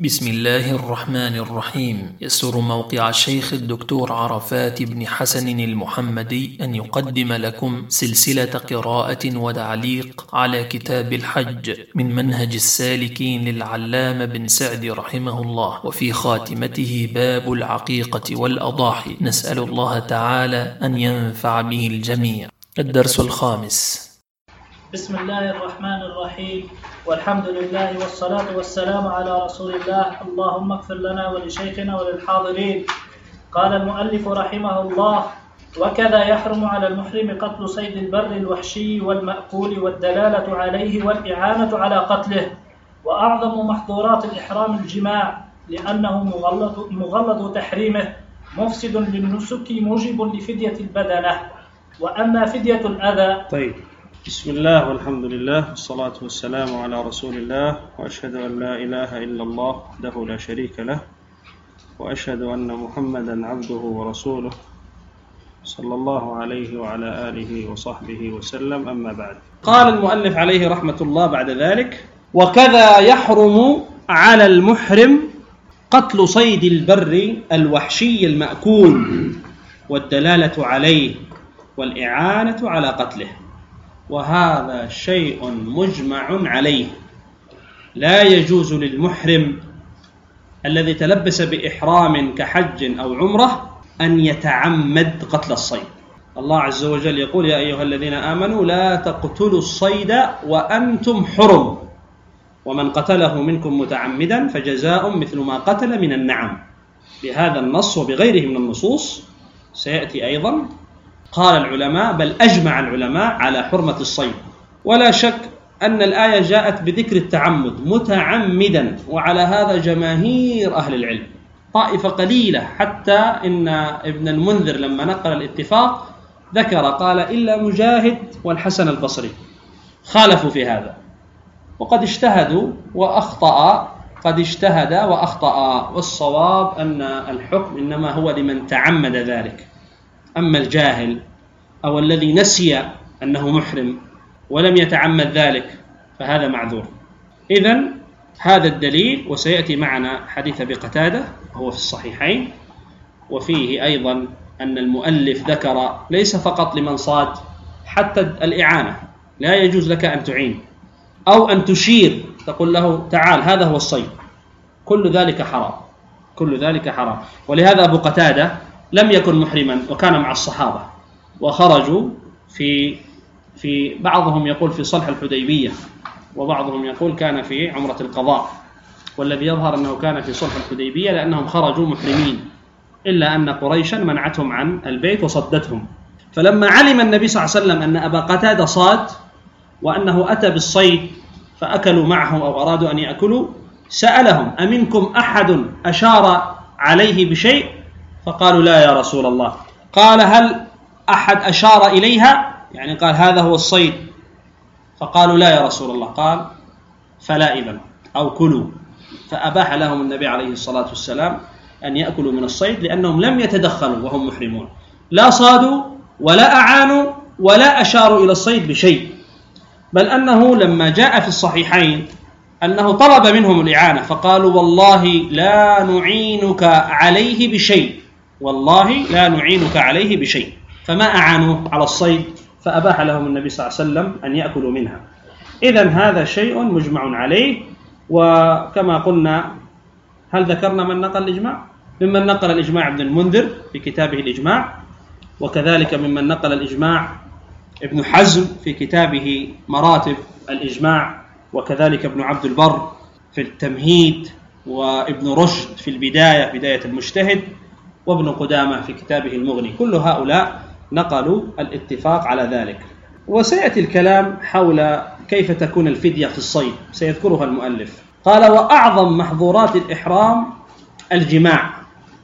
بسم الله الرحمن الرحيم. يسر موقع الشيخ الدكتور عرفات بن حسن المحمدي أن يقدم لكم سلسلة قراءة وتعليق على كتاب الحج من منهج السالكين للعلامة بن سعد رحمه الله، وفي خاتمته باب العقيقة والأضاحي. نسأل الله تعالى أن ينفع به الجميع. الدرس الخامس. بسم الله الرحمن الرحيم، والحمد لله والصلاة والسلام على رسول الله. اللهم اغفر لنا ولشيخنا وللحاضرين. قال المؤلف رحمه الله: وكذا يحرم على المحرم قتل صيد البر الوحشي والمأكول والدلالة عليه والإعانة على قتله. وأعظم محظورات الإحرام الجماع، لأنه مغلظ تحريمه، مفسد للنسك، موجب لفدية البدنة. وأما فدية الأذى. طيب، بسم الله والحمد لله والصلاة والسلام على رسول الله، وأشهد أن لا إله إلا الله وحده لا شريك له، وأشهد أن محمدا عبده ورسوله صلى الله عليه وعلى آله وصحبه وسلم. أما بعد، قال المؤلف عليه رحمة الله بعد ذلك: وكذا يحرم على المحرم قتل صيد البر الوحشي المأكول والدلالة عليه والإعانة على قتله. وهذا شيء مجمع عليه. لا يجوز للمحرم الذي تلبس بإحرام كحج أو عمرة أن يتعمد قتل الصيد. الله عز وجل يقول: يا أيها الذين آمنوا لا تقتلوا الصيد وأنتم حرم، ومن قتله منكم متعمدا فجزاء مثل ما قتل من النعم. بهذا النص وبغيره من النصوص سيأتي أيضا. قال العلماء، بل أجمع العلماء على حرمة الصيد. ولا شك أن الآية جاءت بذكر التعمد متعمدا، وعلى هذا جماهير أهل العلم. طائفة قليلة، حتى إن ابن المنذر لما نقل الاتفاق ذكر قال: إلا مجاهد والحسن البصري خالفوا في هذا، وقد اجتهدوا وأخطأ، قد اجتهد وأخطأ، والصواب أن الحكم إنما هو لمن تعمد ذلك. أما الجاهل أو الذي نسي أنه محرم ولم يتعمد ذلك فهذا معذور. إذن هذا الدليل، وسيأتي معنا حديث أبي قتادة وهو في الصحيحين، وفيه أيضا أن المؤلف ذكر ليس فقط لمن صاد، حتى الإعانة لا يجوز لك أن تعين أو أن تشير تقول له تعال هذا هو الصيد، كل ذلك حرام، كل ذلك حرام. ولهذا أبو قتادة لم يكن محرما وكان مع الصحابة، وخرجوا في بعضهم يقول في صلح الحديبية، وبعضهم يقول كان في عمرة القضاء، والذي يظهر أنه كان في صلح الحديبية لأنهم خرجوا محرمين، إلا أن قريشا منعتهم عن البيت وصدتهم. فلما علم النبي صلى الله عليه وسلم أن أبا قتادة صاد وأنه أتى بالصيد فأكلوا معه أو أرادوا أن يأكلوا، سألهم: أمنكم أحد أشار عليه بشيء؟ فقالوا: لا يا رسول الله. قال: هل أحد أشار إليها؟ يعني قال هذا هو الصيد. فقالوا: لا يا رسول الله. قال: فلا إذن، أو كلوا. فأباح لهم النبي عليه الصلاة والسلام أن يأكلوا من الصيد، لأنهم لم يتدخلوا وهم محرمون، لا صادوا ولا أعانوا ولا أشاروا إلى الصيد بشيء. بل أنه لما جاء في الصحيحين أنه طلب منهم الإعانة، فقالوا: والله لا نعينك عليه بشيء، والله لا نعينك عليه بشيء. فما أعانوا على الصيد، فأباح لهم النبي صلى الله عليه وسلم أن يأكلوا منها. إذن هذا شيء مجمع عليه. وكما قلنا، هل ذكرنا من نقل الإجماع؟ ممن نقل الإجماع ابن المنذر في كتابه الإجماع، وكذلك ممن نقل الإجماع ابن حزم في كتابه مراتب الإجماع، وكذلك ابن عبد البر في التمهيد، وابن رشد في البداية، بداية المجتهد، وابن قدامة في كتابه المغني. كل هؤلاء نقلوا الاتفاق على ذلك. وسيأتي الكلام حول كيف تكون الفدية في الصيد، سيذكرها المؤلف. قال: وأعظم محظورات الإحرام الجماع،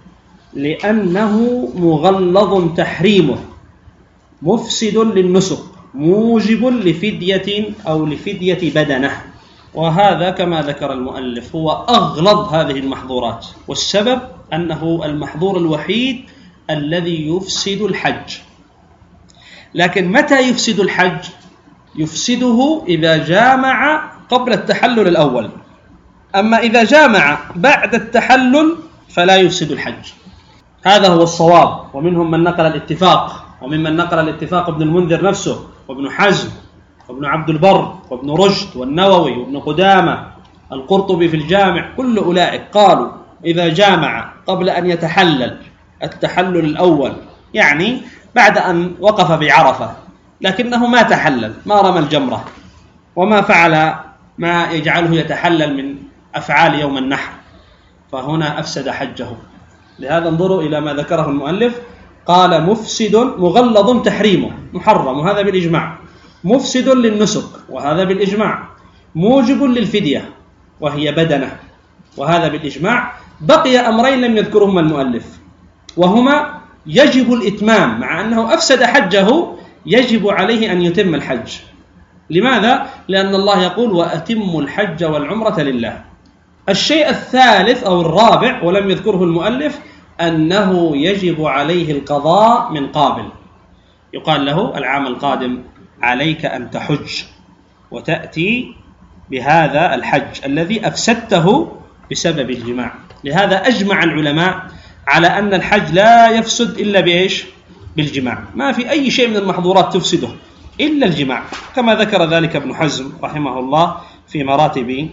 لأنه مغلظ تحريمه، مفسد للنسك، موجب لفدية أو لفدية بدنة. وهذا كما ذكر المؤلف هو أغلظ هذه المحظورات، والسبب أنه المحظور الوحيد الذي يفسد الحج. لكن متى يفسد الحج؟ يفسده إذا جامع قبل التحلل الأول، أما إذا جامع بعد التحلل فلا يفسد الحج. هذا هو الصواب. ومنهم من نقل الاتفاق، وممن نقل الاتفاق ابن المنذر نفسه وابن حزم وابن عبد البر وابن رشد والنووي وابن قدامة القرطبي في الجامع، كل أولئك قالوا إذا جامع قبل أن يتحلل التحلل الأول، يعني بعد أن وقف بعرفة لكنه ما تحلل، ما رمى الجمرة وما فعل ما يجعله يتحلل من أفعال يوم النحر، فهنا أفسد حجه. لهذا انظروا إلى ما ذكره المؤلف، قال مفسد مغلظ تحريمه، محرم وهذا بالإجماع، مفسد للنسك وهذا بالإجماع، موجب للفدية وهي بدنة وهذا بالإجماع. بقي أمرين لم يذكرهما المؤلف، وهما يجب الإتمام، مع أنه أفسد حجه يجب عليه أن يتم الحج. لماذا؟ لأن الله يقول وأتموا الحج والعمرة لله. الشيء الثالث أو الرابع ولم يذكره المؤلف أنه يجب عليه القضاء من قابل، يقال له العام القادم عليك أن تحج وتأتي بهذا الحج الذي أفسدته بسبب الجماع. لهذا أجمع العلماء على أن الحج لا يفسد إلا بإيش؟ بالجماع. ما في أي شيء من المحظورات تفسده إلا الجماع، كما ذكر ذلك ابن حزم رحمه الله في مراتب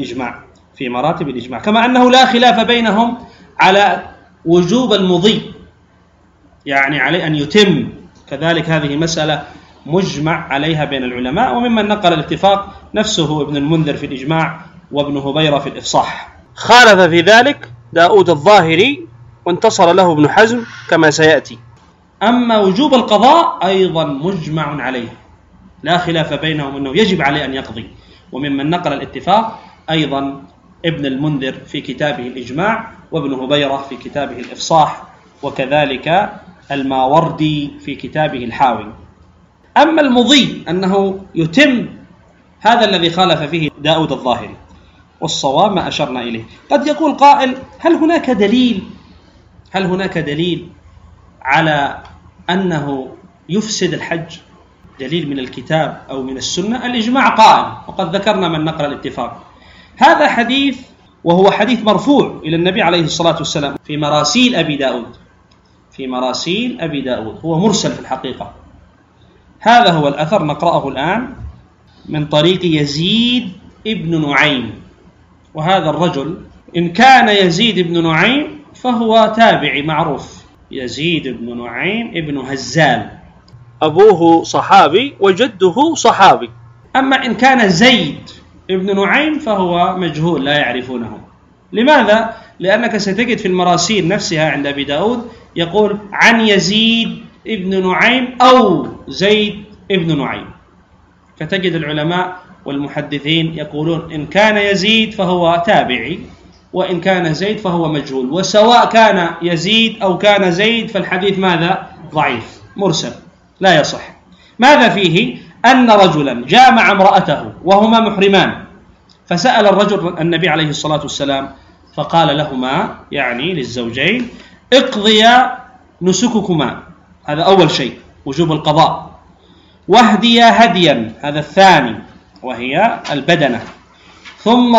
الإجماع، كما أنه لا خلاف بينهم على وجوب المضي، يعني عليه أن يتم، كذلك هذه مسألة مجمع عليها بين العلماء. وممن نقل الاتفاق نفسه ابن المنذر في الإجماع وابن هبيرة في الإفصاح. خالف في ذلك داود الظاهري وانتصر له ابن حزم كما سيأتي. أما وجوب القضاء أيضا مجمع عليه، لا خلاف بينهم أنه يجب عليه أن يقضي. وممن نقل الاتفاق أيضا ابن المنذر في كتابه الإجماع، وابن هبيرة في كتابه الإفصاح، وكذلك الماوردي في كتابه الحاوي. أما المضي أنه يتم، هذا الذي خالف فيه داود الظاهري، والصواب ما أشرنا إليه. قد يقول قائل هل هناك دليل على أنه يفسد الحج؟ دليل من الكتاب أو من السنة؟ الإجماع قائم، وقد ذكرنا من نقل الاتفاق. هذا حديث، وهو حديث مرفوع إلى النبي عليه الصلاة والسلام في مراسيل أبي داود، هو مرسل في الحقيقة. هذا هو الأثر، نقرأه الآن من طريق يزيد ابن نعيم. وهذا الرجل إن كان يزيد ابن نعيم فهو تابعي معروف، يزيد بن نعيم ابن هزال، أبوه صحابي وجده صحابي. أما إن كان زيد ابن نعيم فهو مجهول لا يعرفونه. لماذا؟ لأنك ستجد في المراسيل نفسها عند أبي داود يقول عن يزيد ابن نعيم أو زيد ابن نعيم، فتجد العلماء والمحدثين يقولون إن كان يزيد فهو تابعي، وإن كان زيد فهو مجهول، وسواء كان يزيد أو كان زيد فالحديث ماذا؟ ضعيف مرسل لا يصح. ماذا فيه؟ أن رجلا جامع امرأته وهما محرمان، فسأل الرجل النبي عليه الصلاة والسلام فقال لهما، يعني للزوجين، اقضيا نسككما، هذا أول شيء وجوب القضاء، واهديا هديا، هذا الثاني وهي البدنة، ثم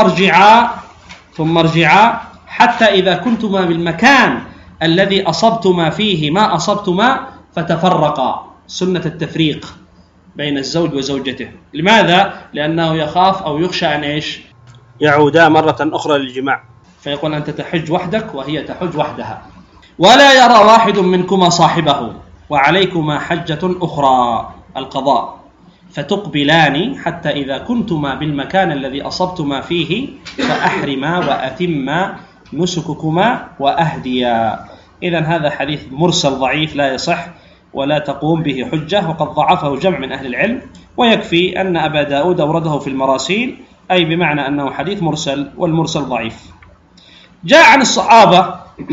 ارجعا حتى إذا كنتما بالمكان الذي أصبتما فيه ما أصبتما فتفرقا، سنة التفريق بين الزوج وزوجته. لماذا؟ لأنه يخاف أو يخشى أن إيش؟ يعودا مرة أخرى للجماع، فيقول أنت تحج وحدك وهي تحج وحدها. ولا يرى واحد منكما صاحبه، وعليكما حجة أخرى القضاء، فتقبلان حتى إذا كنتما بالمكان الذي أصبتما فيه فأحرما وأتما نسككما وأهديا. إذن هذا حديث مرسل ضعيف لا يصح ولا تقوم به حجة، وقد ضعفه جمع من أهل العلم، ويكفي أن أبا داود أورده في المراسيل، أي بمعنى أنه حديث مرسل، والمرسل ضعيف. جاء عن الصحابة،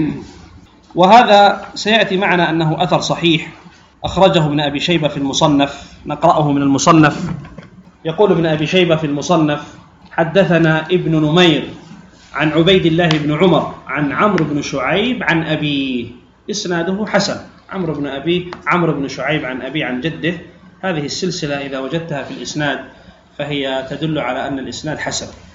وهذا سيأتي معنا أنه أثر صحيح، أخرجه ابن أبي شيبة في المصنف، نقرأه من المصنف. يقول ابن أبي شيبة في المصنف حدثنا ابن نمير عن عبيد الله بن عمر عن عمرو بن شعيب عن أبيه، إسناده حسن، عمرو بن شعيب عن أبي عن جده. هذه السلسلة إذا وجدتها في الإسناد فهي تدل على أن الإسناد حسن.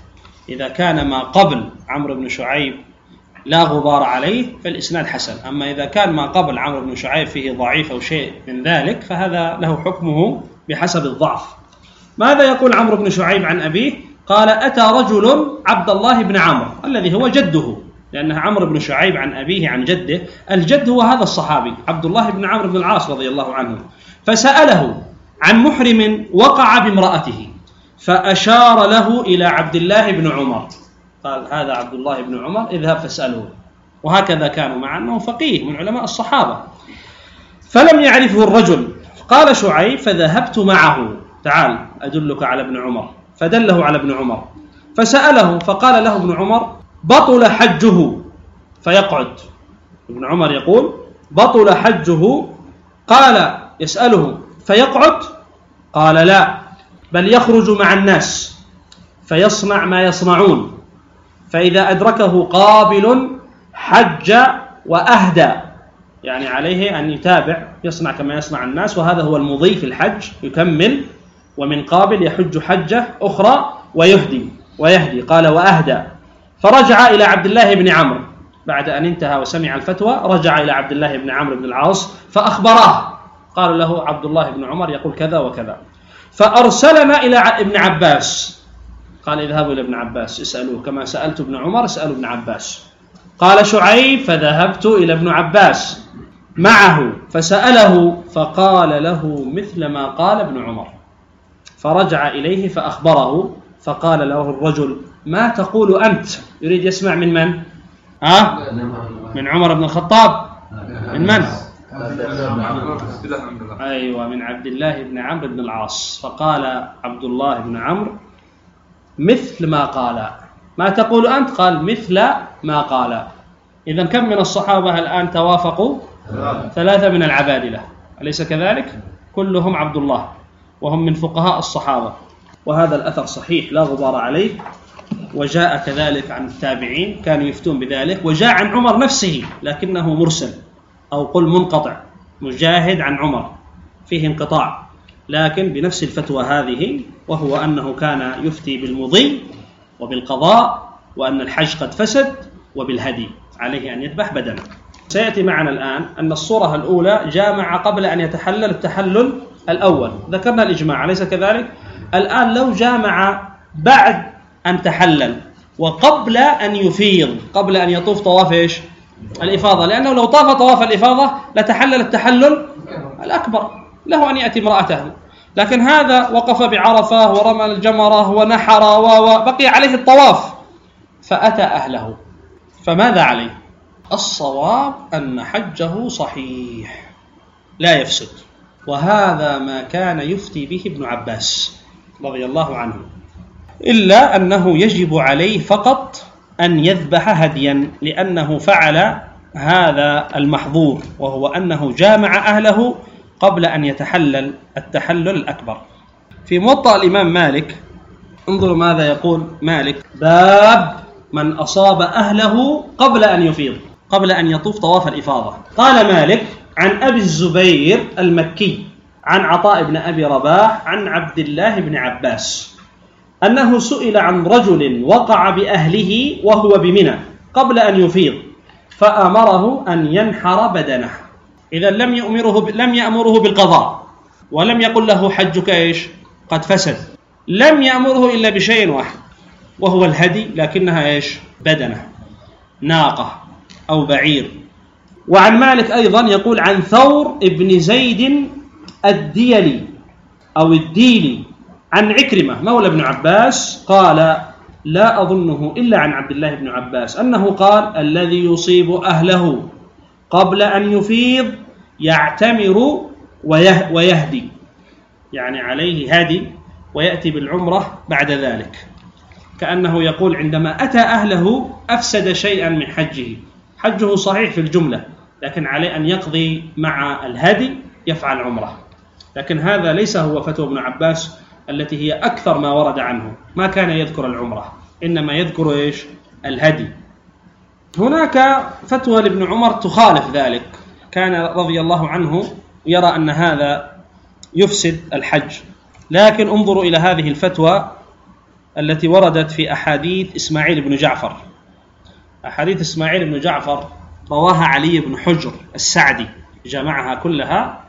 إذا كان ما قبل عمرو بن شعيب لا غبار عليه فالإسناد حسن، أما إذا كان ما قبل عمرو بن شعيب فيه ضعيف أو شيء من ذلك فهذا له حكمه بحسب الضعف. ماذا يقول عمرو بن شعيب عن أبيه؟ قال: أتى رجل عبد الله بن عمرو الذي هو جده، لأن عمرو بن شعيب عن أبيه عن جده، الجد هو هذا الصحابي عبد الله بن عمرو بن العاص رضي الله عنه، فسأله عن محرم وقع بامرأته فأشار له إلى عبد الله بن عمر، قال: هذا عبد الله بن عمر اذهب فاسأله. وهكذا كانوا، مع أنه فقيه من علماء الصحابة. فلم يعرفه الرجل، قال شعيب: فذهبت معه، تعال أدلك على ابن عمر، فدله على ابن عمر، فسأله فقال له ابن عمر: بطل حجه فيقعد. ابن عمر يقول: بطل حجه، قال يسأله: فيقعد؟ قال: لا، بل يخرج مع الناس فيصنع ما يصنعون، فإذا أدركه قابل حج وأهدى، يعني عليه أن يتابع يصنع كما يصنع الناس، وهذا هو المضي في الحج، يكمل، ومن قابل يحج حجة أخرى ويهدي. قال: وأهدى. فرجع إلى عبد الله بن عمرو بعد أن انتهى وسمع الفتوى، رجع إلى عبد الله بن عمرو بن العاص فأخبراه، قالوا له: عبد الله بن عمر يقول كذا وكذا. فأرسلنا إلى ابن عباس، قال: اذهبوا إلى ابن عباس اسألوه كما سألت ابن عمر، اسألوا ابن عباس. قال شعيب: فذهبت إلى ابن عباس معه فسأله فقال له مثل ما قال ابن عمر، فرجع إليه فأخبره، فقال له الرجل: ما تقول أنت؟ يريد يسمع من من؟ من عمر بن الخطاب. من؟ أيوة، من عبد الله بن عمرو بن العاص. فقال عبد الله بن عمرو: مثل ما قال. ما تقول أنت؟ قال: مثل ما قال. إذن كم من الصحابة الآن توافقوا؟ 3 من العبادلة، أليس كذلك؟ كلهم عبد الله، وهم من فقهاء الصحابة. وهذا الأثر صحيح لا غبار عليه، وجاء كذلك عن التابعين كانوا يفتون بذلك، وجاء عن عمر نفسه لكنه مرسل أو قل منقطع. مجاهد عن عمر فيه انقطاع، لكن بنفس الفتوى هذه، وهو أنه كان يفتي بالمضي وبالقضاء، وأن الحج قد فسد، وبالهدي عليه أن يذبح بدنه. سيأتي معنا الآن أن الصورة الأولى جامع قبل أن يتحلل التحلل الأول، ذكرنا الإجماع أليس كذلك؟ الآن لو جامع بعد أن تحلل وقبل أن يفيض، قبل أن يطوف طواف إيش؟ الإفاضة، لأنه لو طاف طواف الإفاضة لتحلل التحلل الأكبر، له أن يأتي امرأته، لكن هذا وقف بعرفة ورمى الجمرة ونحر وبقي عليه الطواف فأتى أهله، فماذا عليه؟ الصواب أن حجه صحيح لا يفسد، وهذا ما كان يفتي به ابن عباس رضي الله عنه، إلا أنه يجب عليه فقط أن يذبح هديا، لأنه فعل هذا المحظور، وهو أنه جامع أهله قبل أن يتحلل التحلل الأكبر. في موطأ الإمام مالك انظروا ماذا يقول مالك: باب من أصاب أهله قبل أن يفيض، قبل أن يطوف طواف الإفاضة. قال مالك: عن أبي الزبير المكي عن عطاء بن أبي رباح عن عبد الله بن عباس أنه سئل عن رجل وقع بأهله وهو بمنى قبل أن يفيض، فأمره أن ينحر بدنه. إذا لم يأمره بالقضاء، ولم يقل له حجك إيش؟ قد فسد. لم يأمره إلا بشيء واحد، وهو الهدي، لكنها إيش؟ بدنه، ناقة أو بعير. وعن مالك أيضا يقول عن ثور ابن زيد الديلي أو الديلي عن عكرمة مولى ابن عباس قال: لا أظنه إلا عن عبد الله بن عباس أنه قال: الذي يصيب أهله قبل أن يفيض يعتمر ويهدي، يعني عليه هدي ويأتي بالعمرة بعد ذلك. كأنه يقول عندما أتى أهله أفسد شيئا من حجه، حجه صحيح في الجملة، لكن عليه أن يقضي مع الهدي يفعل عمرة. لكن هذا ليس هو فتوى ابن عباس التي هي أكثر ما ورد عنه، ما كان يذكر العمرة، إنما يذكر إيش؟ الهدي. هناك فتوى لابن عمر تخالف ذلك، كان رضي الله عنه يرى أن هذا يفسد الحج، لكن انظروا إلى هذه الفتوى التي وردت في أحاديث إسماعيل بن جعفر. أحاديث إسماعيل بن جعفر رواها علي بن حجر السعدي، جمعها كلها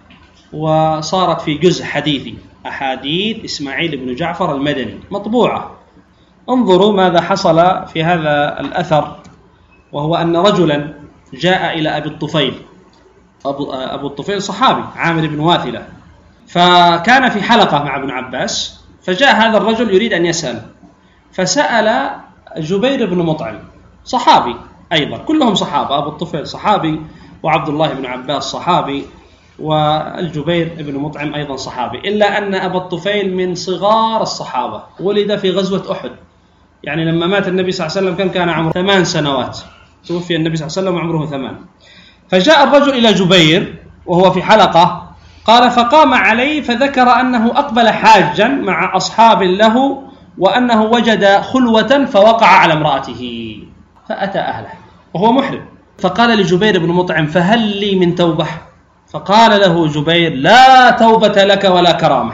وصارت في جزء حديثي، أحاديث إسماعيل بن جعفر المدني مطبوعة. انظروا ماذا حصل في هذا الأثر، وهو أن رجلا جاء إلى أبي الطفيل. أبو الطفيل صحابي عامر بن واثلة، فكان في حلقة مع ابن عباس، فجاء هذا الرجل يريد أن يسأل، فسأل جبير بن مطعم صحابي أيضا، كلهم صحابة، أبو الطفيل صحابي وعبد الله بن عباس صحابي والجبير بن مطعم أيضا صحابي، إلا أن أبا الطفيل من صغار الصحابة، ولد في غزوة أحد، يعني لما مات النبي صلى الله عليه وسلم كان عمره 8 سنوات، توفي النبي صلى الله عليه وسلم وعمره 8. فجاء الرجل إلى جبير وهو في حلقة، قال فقام عليه فذكر أنه أقبل حاجا مع أصحاب له، وأنه وجد خلوة فوقع على امرأته فأتى أهله وهو محرم. فقال لجبير بن مطعم فهل لي من توبة؟ فقال له جبير لا توبة لك ولا كرامة،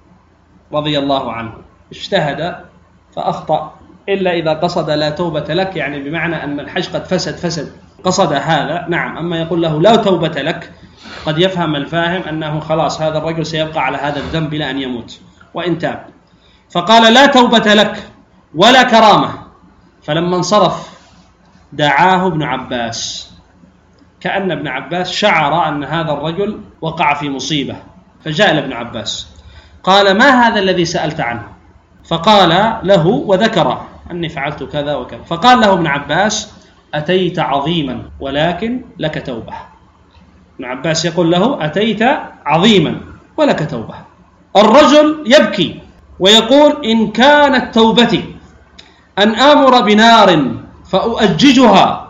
رضي الله عنه. اجتهد فأخطأ، إلا إذا قصد لا توبة لك، يعني بمعنى أن الحج قد فسد قصد هذا، نعم. أما يقول له لا توبة لك، قد يفهم الفاهم أنه خلاص هذا الرجل سيبقى على هذا الذنب إلى أن يموت وإن تاب. فقال لا توبة لك ولا كرامة. فلما انصرف دعاه ابن عباس، كأن ابن عباس شعر أن هذا الرجل وقع في مصيبة، فجاء لابن عباس قال ما هذا الذي سألت عنه؟ فقال له وذكر أني فعلت كذا وكذا. فقال له ابن عباس أتيت عظيما ولكن لك توبة. ابن عباس يقول له أتيت عظيما ولك توبة. الرجل يبكي ويقول إن كانت توبتي أن آمر بنار فأؤججها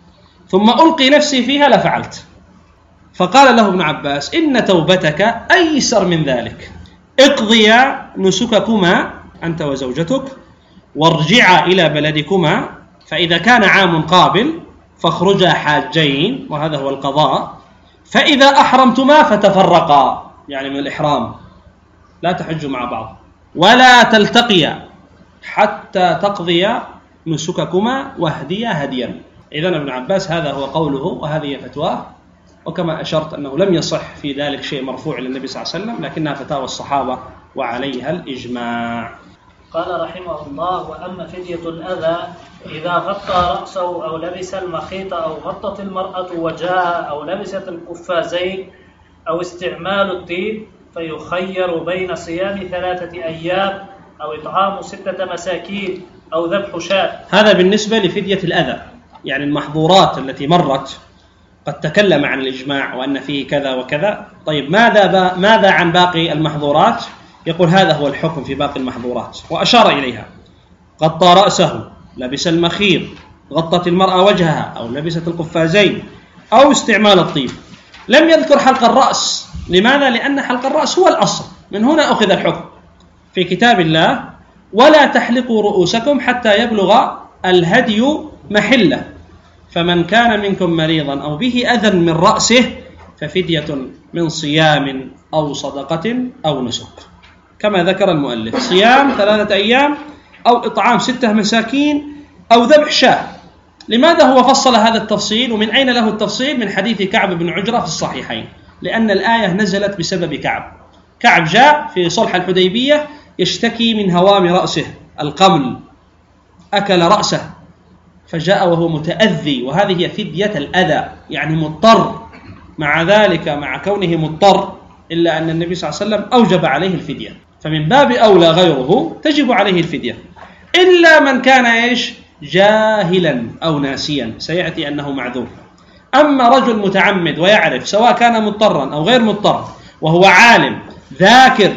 ثم ألقي نفسي فيها لفعلت. فقال له ابن عباس إن توبتك أيسر من ذلك، اقضيا نسككما أنت وزوجتك وارجعا إلى بلدكما، فإذا كان عام قابل فاخرجا حاجين، وهذا هو القضاء، فإذا أحرمتما فتفرقا، يعني من الإحرام لا تحجوا مع بعض، ولا تلتقيا حتى تقضيا نسككما واهديا هديا. إذن ابن عباس هذا هو قوله وهذه فتواه، وكما أشرت أنه لم يصح في ذلك شيء مرفوع للنبي صلى الله عليه وسلم، لكنها فتاوى الصحابة وعليها الإجماع. قال رحمه الله وأما فدية الأذى إذا غطى رأسه أو لبس المخيط أو غطت المرأة وجهها أو لبست القفازين أو استعمال الطيب، فيخير بين صيام 3 أيام أو إطعام 6 مساكين أو ذبح شاة. هذا بالنسبة لفدية الأذى، يعني المحظورات التي مرت قد تكلم عن الإجماع وأن فيه كذا وكذا. طيب ماذا عن باقي المحظورات؟ يقول هذا هو الحكم في باقي المحظورات، وأشار إليها: غطى رأسه، لبس المخيط، غطت المرأة وجهها أو لبست القفازين، أو استعمال الطيب. لم يذكر حلق الرأس. لماذا؟ لأن حلق الرأس هو الأصل، من هنا أخذ الحكم في كتاب الله: ولا تحلقوا رؤوسكم حتى يبلغ الهدي محله، فمن كان منكم مريضا أو به أذى من رأسه ففدية من صيام أو صدقة أو نسك، كما ذكر المؤلف: صيام 3 أيام أو إطعام 6 مساكين أو ذبح شاة. لماذا هو فصل هذا التفصيل؟ ومن أين له التفصيل؟ من حديث كعب بن عجرة في الصحيحين، لأن الآية نزلت بسبب كعب. كعب جاء في صلح الحديبية يشتكي من هوام رأسه، القمل، أكل رأسه، فجاء وهو متأذي، وهذه هي فدية الأذى، يعني مضطر. مع ذلك، مع كونه مضطر، إلا أن النبي صلى الله عليه وسلم أوجب عليه الفدية، فمن باب أولى غيره تجب عليه الفدية، إلا من كان جاهلا أو ناسيا، سيأتي أنه معذور. أما رجل متعمد ويعرف، سواء كان مضطرا أو غير مضطر، وهو عالم ذاكر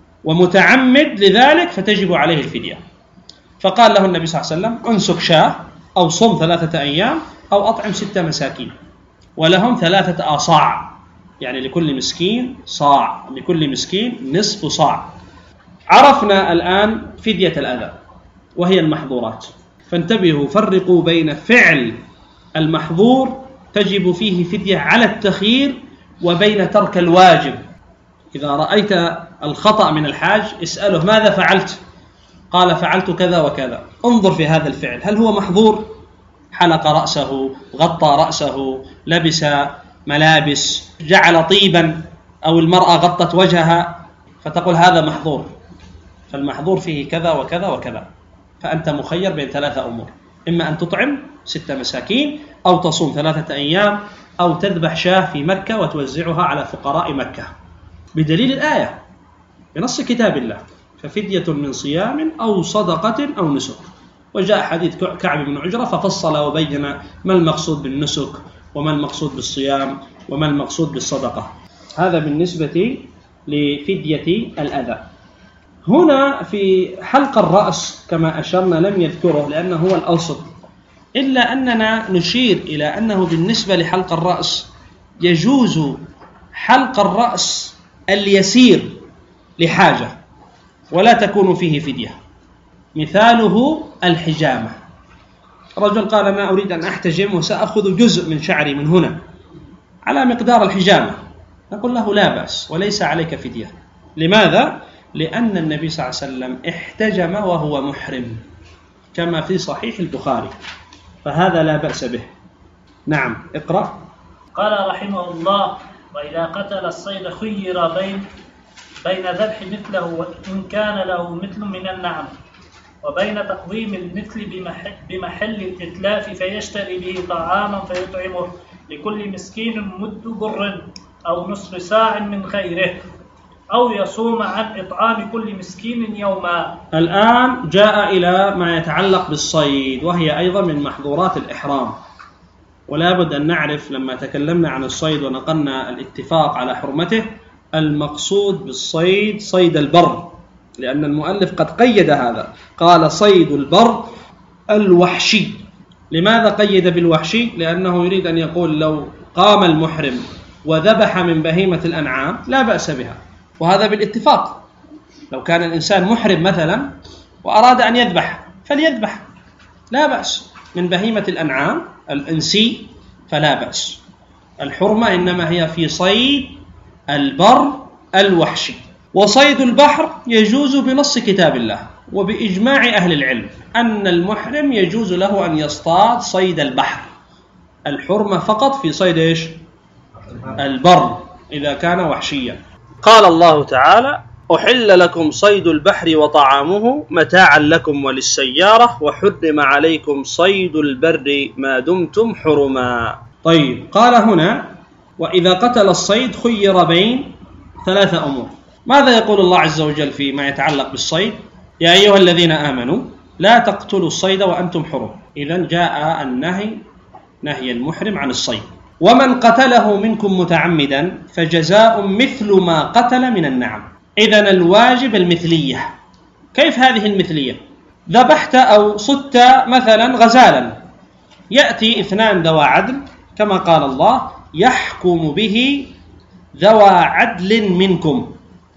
ومتعمد لذلك، فتجب عليه الفدية. فقال له النبي صلى الله عليه وسلم: انسك شاة أو صم 3 أيام أو أطعم 6 مساكين، ولهم 3 آصاع، يعني لكل مسكين صاع، لكل مسكين نصف صاع. عرفنا الآن فدية الأذى وهي المحظورات، فانتبهوا، فرقوا بين فعل المحظور تجب فيه فدية على التخيير وبين ترك الواجب. إذا رأيت الخطأ من الحاج اسأله: ماذا فعلت؟ قال فعلت كذا وكذا، انظر في هذا الفعل هل هو محظور؟ حلق رأسه، غطى رأسه، لبس ملابس، جعل طيبا، أو المرأة غطت وجهها، فتقول هذا محظور، فالمحظور فيه كذا وكذا وكذا. فأنت مخير بين 3 أمور: إما أن تطعم 6 مساكين، أو تصوم 3 أيام، أو تذبح شاة في مكة وتوزعها على فقراء مكة بدليل الآية بنص كتاب الله، ففدية من صيام أو صدقة أو نسك. وجاء حديث كعب بن عجرة ففصل وبين ما المقصود بالنسك وما المقصود بالصيام وما المقصود بالصدقة. هذا بالنسبة لفدية الأذى. هنا في حلق الرأس كما أشرنا لم يذكره لأنه هو الأوسط، إلا أننا نشير إلى أنه بالنسبة لحلق الرأس يجوز حلق الرأس اليسير لحاجة ولا تكون فيه فدية. مثاله الحجامة. رجل قال أنا أريد أن أحتجم وسأخذ جزء من شعري من هنا على مقدار الحجامة، نقول له لا بأس وليس عليك فدية. لماذا؟ لأن النبي صلى الله عليه وسلم احتجم وهو محرم كما في صحيح البخاري، فهذا لا بأس به. نعم، اقرأ. قال رحمه الله: وإذا قتل الصيد خير بين ذبح مثله إن كان له مثل من النعم، وبين تقويم المثل بمحل الإتلاف فيشتري به طعاما فيطعمه لكل مسكين مد بر أو نصف ساع من خيره، أو يصوم عن إطعام كل مسكين يوما. الآن جاء إلى ما يتعلق بالصيد، وهي أيضا من محظورات الإحرام. ولا بد أن نعرف لما تكلمنا عن الصيد ونقلنا الاتفاق على حرمته، المقصود بالصيد صيد البر، لأن المؤلف قد قيد هذا، قال صيد البر الوحشي. لماذا قيد بالوحشي؟ لأنه يريد أن يقول لو قام المحرم وذبح من بهيمة الأنعام لا بأس بها، وهذا بالاتفاق. لو كان الإنسان محرم مثلا وأراد أن يذبح فليذبح، لا بأس. من بهيمة الأنعام الإنسي فلا بأس. الحرمة إنما هي في صيد البر الوحشي. وصيد البحر يجوز بنص كتاب الله وبإجماع أهل العلم أن المحرم يجوز له أن يصطاد صيد البحر. الحرمة فقط في صيد إيش؟ البر إذا كان وحشيا. قال الله تعالى: أحل لكم صيد البحر وطعامه متاعا لكم وللسيارة وحرم عليكم صيد البر ما دمتم حرما. طيب، قال هنا: وإذا قتل الصيد خير بين 3 أمور. ماذا يقول الله عز وجل فيما يتعلق بالصيد؟ يا أيها الذين آمنوا لا تقتلوا الصيد وأنتم حرم. إذن جاء النهي، نهي المحرم عن الصيد. ومن قتله منكم متعمدا فجزاء مثل ما قتل من النعم. إذن الواجب المثلية. كيف هذه المثلية؟ ذبحت أو صدت مثلا غزالا، يأتي 2 ذوى عدل كما قال الله: يحكم به ذوى عدل منكم.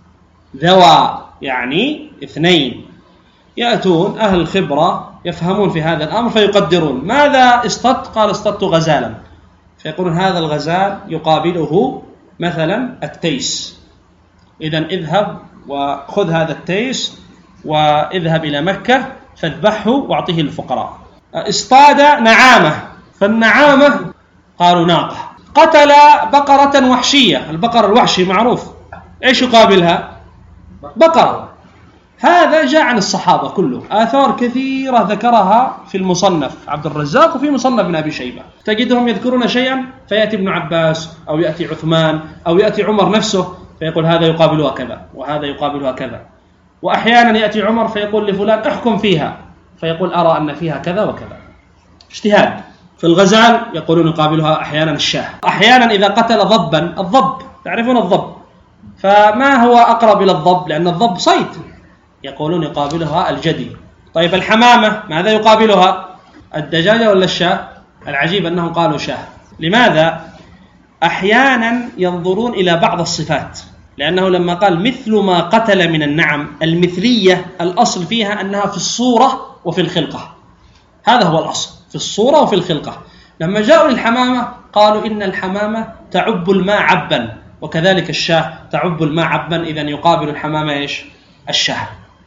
ذوى يعني 2 يأتون أهل الخبرة يفهمون في هذا الأمر فيقدرون. ماذا اصطدت؟ قال اصطدت غزالا، فيقولون هذا الغزال يقابله مثلا التيس، إذن اذهب وخذ هذا التيس واذهب إلى مكة فاذبحه واعطيه للفقراء. اصطاد نعامة، فالنعامة قالوا ناقة. قتل بقرة وحشية، البقر الوحشي معروف، ايش يقابلها؟ بقرة. هذا جاء عن الصحابة كله، آثار كثيرة ذكرها في المصنف عبد الرزاق وفي مصنف ابن أبي شيبة، تجدهم يذكرون شيئا فيأتي ابن عباس أو يأتي عثمان أو يأتي عمر نفسه فيقول هذا يقابلها كذا وهذا يقابلها كذا. وأحيانا يأتي عمر فيقول لفلان احكم فيها، فيقول أرى أن فيها كذا وكذا. اجتهاد. في الغزال يقولون يقابلها أحيانا الشاه. أحيانا إذا قتل ضبا، الضب تعرفون الضب، فما هو أقرب إلى الضب؟ لأن الضب صيد، يقولون يقابلها الجدي. طيب الحمامة ماذا يقابلها؟ الدجاجة ولا الشاه؟ العجيب أنهم قالوا شاه. لماذا؟ أحيانا ينظرون إلى بعض الصفات، لأنه لما قال مثل ما قتل من النعم، المثلية الأصل فيها أنها في الصورة وفي الخلقة، هذا هو الأصل، في الصورة وفي الخلقة. لما جاءوا للحمامة قالوا إن الحمامة تعب الماء عبا، وكذلك الشاه تعب الماء عبا، إذن يقابل الحمامة إيش؟ الشاه.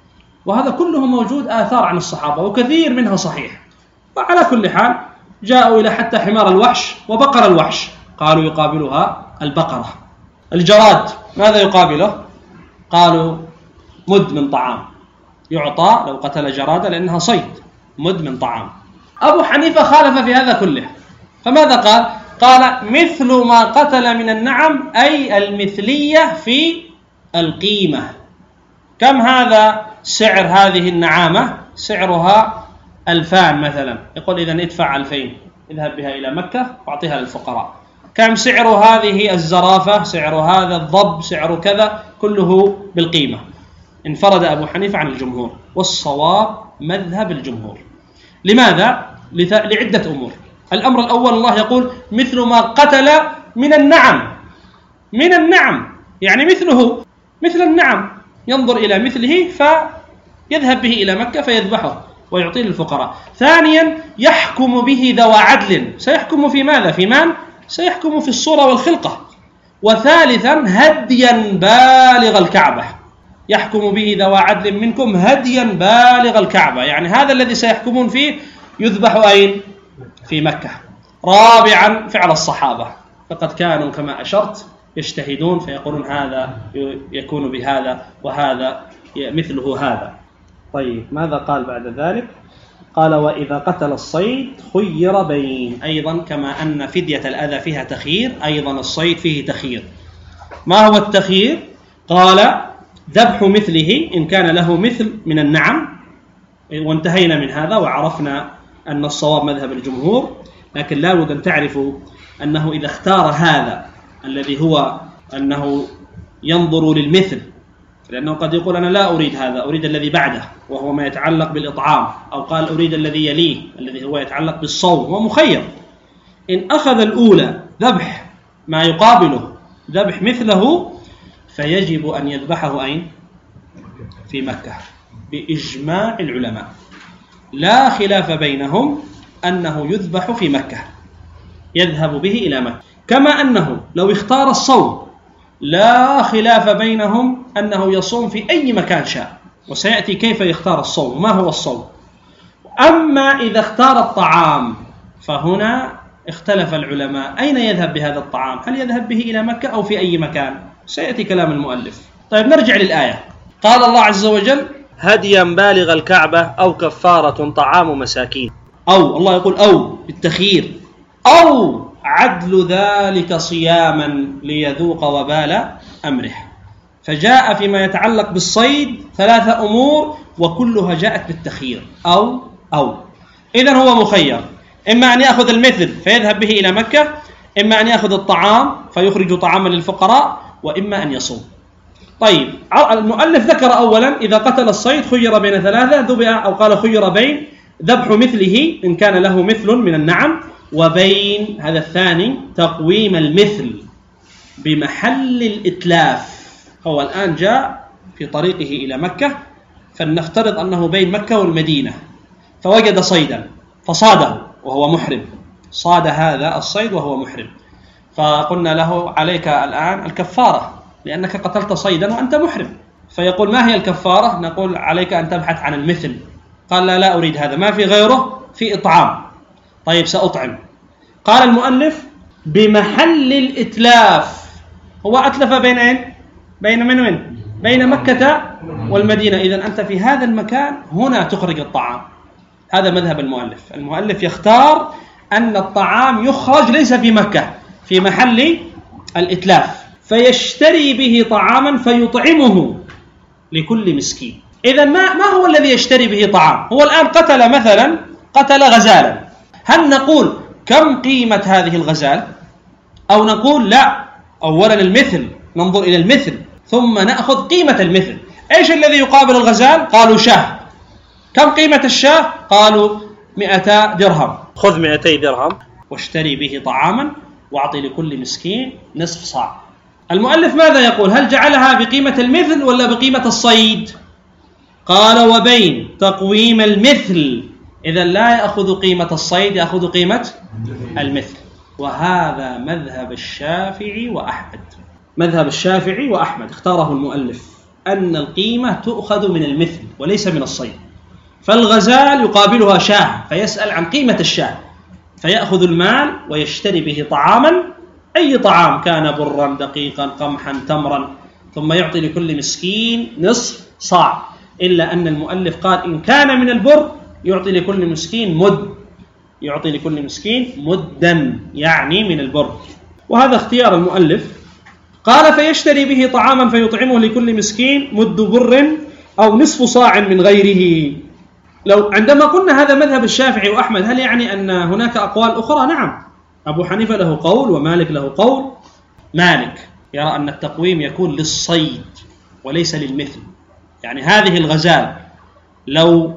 وهذا كله موجود آثار عن الصحابة وكثير منها صحيح. وعلى كل حال جاءوا إلى حتى حمار الوحش وبقر الوحش، قالوا يقابلها البقرة. الجراد ماذا يقابله؟ قالوا مد من طعام، يعطى لو قتل جرادة لأنها صيد، مد من طعام. أبو حنيفة خالف في هذا كله، فماذا قال؟ قال مثل ما قتل من النعم، أي المثلية في القيمة. كم هذا سعر هذه النعامة؟ سعرها 2000 مثلا، يقول إذن ادفع 2000 اذهب بها إلى مكة واعطيها للفقراء. كم سعر هذه الزرافة؟ سعر هذا الضب؟ سعر كذا؟ كله بالقيمة. انفرد أبو حنيفة عن الجمهور، والصواب مذهب الجمهور. لماذا؟ لعدة أمور. الأمر الأول الله يقول مثل ما قتل من النعم، من النعم يعني مثله مثل النعم، ينظر إلى مثله فيذهب به إلى مكة فيذبحه ويعطيه للفقراء. ثانيا يحكم به ذوى عدل، سيحكم في ماذا؟ في من؟ سيحكم في الصورة والخلقة. وثالثا هديا بالغ الكعبة، يحكم به ذوى عدل منكم هديا بالغ الكعبة، يعني هذا الذي سيحكمون فيه يذبح أين؟ في مكة. رابعا فعل الصحابة، فقد كانوا كما أشرت يجتهدون فيقولون هذا يكون بهذا وهذا مثله هذا. طيب ماذا قال بعد ذلك؟ قال وإذا قتل الصيد خير بين، أيضا كما أن فدية الأذى فيها تخيير، أيضا الصيد فيه تخيير. ما هو التخيير؟ قال ذبح مثله إن كان له مثل من النعم، وانتهينا من هذا وعرفنا أن الصواب مذهب الجمهور. لكن لا بد أن تعرفوا أنه إذا اختار هذا الذي هو أنه ينظر للمثل، لأنه قد يقول أنا لا أريد هذا، أريد الذي بعده وهو ما يتعلق بالإطعام، أو قال أريد الذي يليه الذي هو يتعلق بالصوم، هو مخير. إن أخذ الأولى ذبح ما يقابله ذبح مثله فيجب أن يذبحه أين؟ في مكة بإجماع العلماء، لا خلاف بينهم أنه يذبح في مكة، يذهب به إلى مكة. كما أنه لو اختار الصوم لا خلاف بينهم أنه يصوم في أي مكان شاء، وسيأتي كيف يختار الصوم، ما هو الصوم. أما إذا اختار الطعام فهنا اختلف العلماء أين يذهب بهذا الطعام، هل يذهب به إلى مكة أو في أي مكان؟ سيأتي كلام المؤلف. طيب نرجع للآية. قال الله عز وجل هديا بالغ الكعبة أو كفارة طعام مساكين، أو الله يقول أو بالتخيير، أو عدل ذلك صياما ليذوق وبال أمره. فجاء فيما يتعلق بالصيد 3 أمور وكلها جاءت بالتخيير، أو إذن هو مخير، إما أن يأخذ المثل فيذهب به إلى مكة، إما أن يأخذ الطعام فيخرج طعاما للفقراء، وإما أن يصوم. طيب المؤلف ذكر أولا إذا قتل الصيد خير بين 3، أو قال خير بين ذبح مثله إن كان له مثل من النعم، وبين هذا الثاني تقويم المثل بمحل الإتلاف. هو الآن جاء في طريقه إلى مكة، فلنفترض أنه بين مكة والمدينة، فوجد صيدا فصاده وهو محرم، صاد هذا الصيد وهو محرم، فقلنا له عليك الآن الكفارة لأنك قتلت صيدا وأنت محرم. فيقول ما هي الكفارة؟ نقول عليك أن تبحث عن المثل. قال لا أريد هذا، ما في غيره، في إطعام. طيب سأطعم. قال المؤلف بمحل الإتلاف، هو أتلف بين أين؟ بين من وين؟ بين مكة والمدينة، إذن أنت في هذا المكان هنا تخرج الطعام. هذا مذهب المؤلف. المؤلف يختار أن الطعام يخرج ليس في مكة، في محل الإتلاف، فيشتري به طعاما فيطعمه لكل مسكين. إذن ما هو الذي يشتري به طعام؟ هو الآن قتل غزالا، هل نقول كم قيمة هذه الغزال؟ أو نقول لا، أولا المثل، ننظر إلى المثل ثم نأخذ قيمة المثل. إيش الذي يقابل الغزال؟ قالوا شاه. كم قيمة الشاه؟ قالوا 200 درهم. خذ 200 درهم واشتري به طعاما واعطي لكل مسكين نصف صاع. المؤلف ماذا يقول؟ هل جعلها بقيمة المثل ولا بقيمة الصيد؟ قال وبين تقويم المثل، إذا لا يأخذ قيمة الصيد، يأخذ قيمة المثل. وهذا مذهب الشافعي وأحمد، مذهب الشافعي وأحمد اختاره المؤلف. أن القيمة تؤخذ من المثل وليس من الصيد. فالغزال يقابلها شاة فيسأل عن قيمة الشاة فيأخذ المال ويشتري به طعاما، أي طعام كان، برا دقيقا قمحا تمرا، ثم يعطي لكل مسكين نصف صاع، إلا أن المؤلف قال إن كان من البر يعطي لكل مسكين مد، يعطي لكل مسكين مدا يعني من البر. وهذا اختيار المؤلف. قال فيشتري به طعاما فيطعمه لكل مسكين مد بر أو نصف صاع من غيره. لو عندما قلنا هذا مذهب الشافعي وأحمد، هل يعني أن هناك أقوال أخرى؟ نعم، أبو حنيفة له قول ومالك له قول. مالك يرى أن التقويم يكون للصيد وليس للمثل. يعني هذه الغزال لو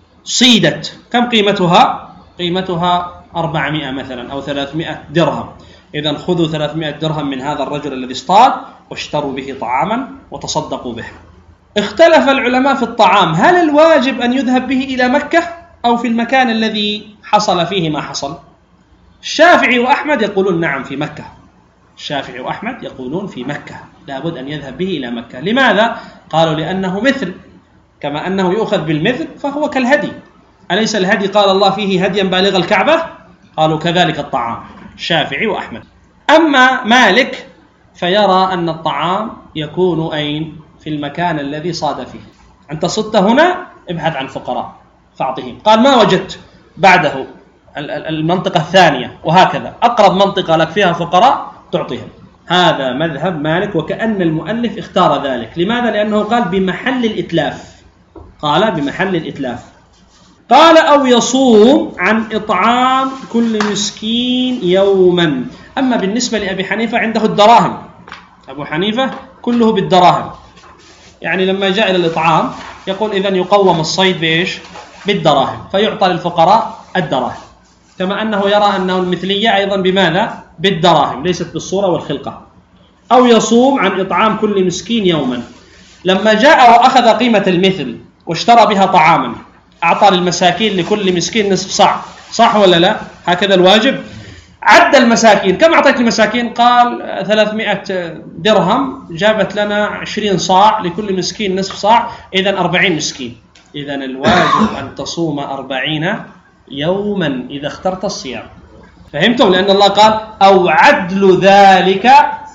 صيدت كم قيمتها؟ قيمتها 400 مثلا أو 300 درهم. إذن خذوا 300 درهم من هذا الرجل الذي اصطاد واشتروا به طعاما وتصدقوا به. اختلف العلماء في الطعام، هل الواجب أن يذهب به إلى مكة أو في المكان الذي حصل فيه ما حصل؟ الشافعي وأحمد يقولون نعم في مكة. الشافعي وأحمد يقولون في مكة لابد أن يذهب به إلى مكة. لماذا؟ قالوا لأنه مثل، كما أنه يؤخذ بالمثل فهو كالهدي. أليس الهدي قال الله فيه هديا بالغ الكعبة؟ قالوا كذلك الطعام. الشافعي وأحمد. أما مالك فيرى أن الطعام يكون أين؟ في المكان الذي صاد فيه. أنت صدت هنا ابحث عن فقراء فاعطهم. قال ما وجدت بعده المنطقة الثانية، وهكذا أقرب منطقة لك فيها فقراء تعطيهم. هذا مذهب مالك، وكأن المؤلف اختار ذلك. لماذا؟ لأنه قال بمحل الإتلاف، قال بمحل الإتلاف. قال أو يصوم عن إطعام كل مسكين يوما. أما بالنسبة لأبي حنيفة عنده الدراهم، أبو حنيفة كله بالدراهم، يعني لما جاء إلى الإطعام يقول إذن يقوم الصيد بإيش؟ بالدراهم، فيعطى للفقراء الدراهم، كما أنه يرى أنه المثلية أيضا بماذا؟ بالدراهم، ليست بالصورة والخلقة. أو يصوم عن إطعام كل مسكين يوما. لما جاء وأخذ قيمة المثل واشترى بها طعاما أعطى للمساكين لكل مسكين نصف صاع، صح ولا لا؟ هكذا الواجب. عد المساكين، كم أعطيت المساكين؟ قال 300 درهم، جابت لنا 20 صاع، لكل مسكين نصف صاع، إذن 40 مسكين. إذن الواجب أن تصوم 40 يوما إذا اخترت الصيام. فهمتم؟ لأن الله قال أو عدل ذلك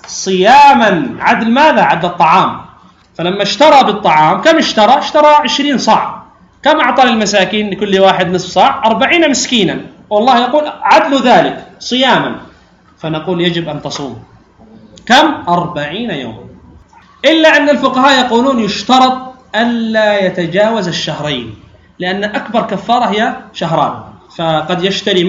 صياما. عدل ماذا؟ عدل الطعام. فلما اشترى بالطعام كم اشترى؟ اشترى 20 صاع. كم أعطى للمساكين؟ لكل واحد نصف صاع، 40 مسكينا. والله يقول عدل ذلك صياما، فنقول يجب أن تصوم كم؟ 40 يوم. إلا أن الفقهاء يقولون يشترط ألا يتجاوز الشهرين، لأن أكبر كفارة هي شهران. فقد يشتري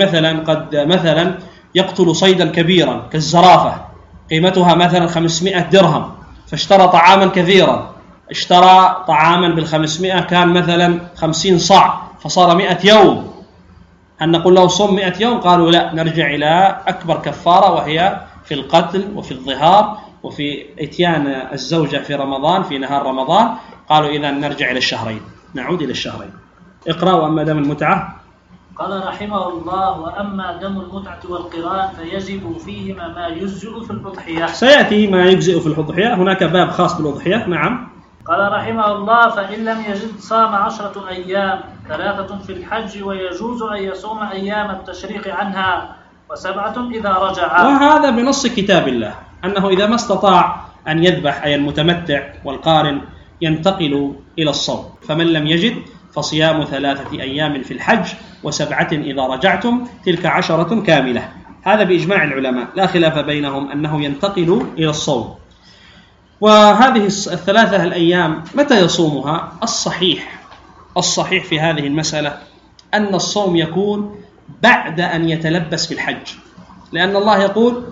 مثلا يقتل صيدا كبيرا كالزرافة قيمتها مثلا 500 درهم، فاشترى طعاما كثيرا، اشترى طعاما بال500 كان مثلا 50 صاع، فصار 100 يوم. هل نقول له صم 100 يوم؟ قالوا لا، نرجع إلى أكبر كفارة وهي في القتل وفي الظهار وفي إتيان الزوجة في رمضان في نهار رمضان. قالوا إذا نرجع إلى الشهرين، نعود إلى الشهرين. اقرأوا. أما دم المتعة قال رحمه الله وأما دم المتعة والقران فيجب فيهما ما يجزئ في الأضحية. سيأتي ما يجزئ في الأضحية، هناك باب خاص بالأضحية. نعم. قال رحمه الله فإن لم يجد صام 10 أيام، 3 في الحج، ويجوز أن يصوم أيام التشريق عنها، و7 إذا رجع. وهذا بنص كتاب الله أنه إذا ما استطاع أن يذبح، أي المتمتع والقارن، ينتقل إلى الصوم. فمن لم يجد فصيام 3 أيام في الحج، و7 إذا رجعتم، تلك 10 كاملة. هذا بإجماع العلماء، لا خلاف بينهم أنه ينتقل إلى الصوم. وهذه 3 الأيام متى يصومها؟ الصحيح في هذه المسألة أن الصوم يكون بعد أن يتلبس في الحج، لأن الله يقول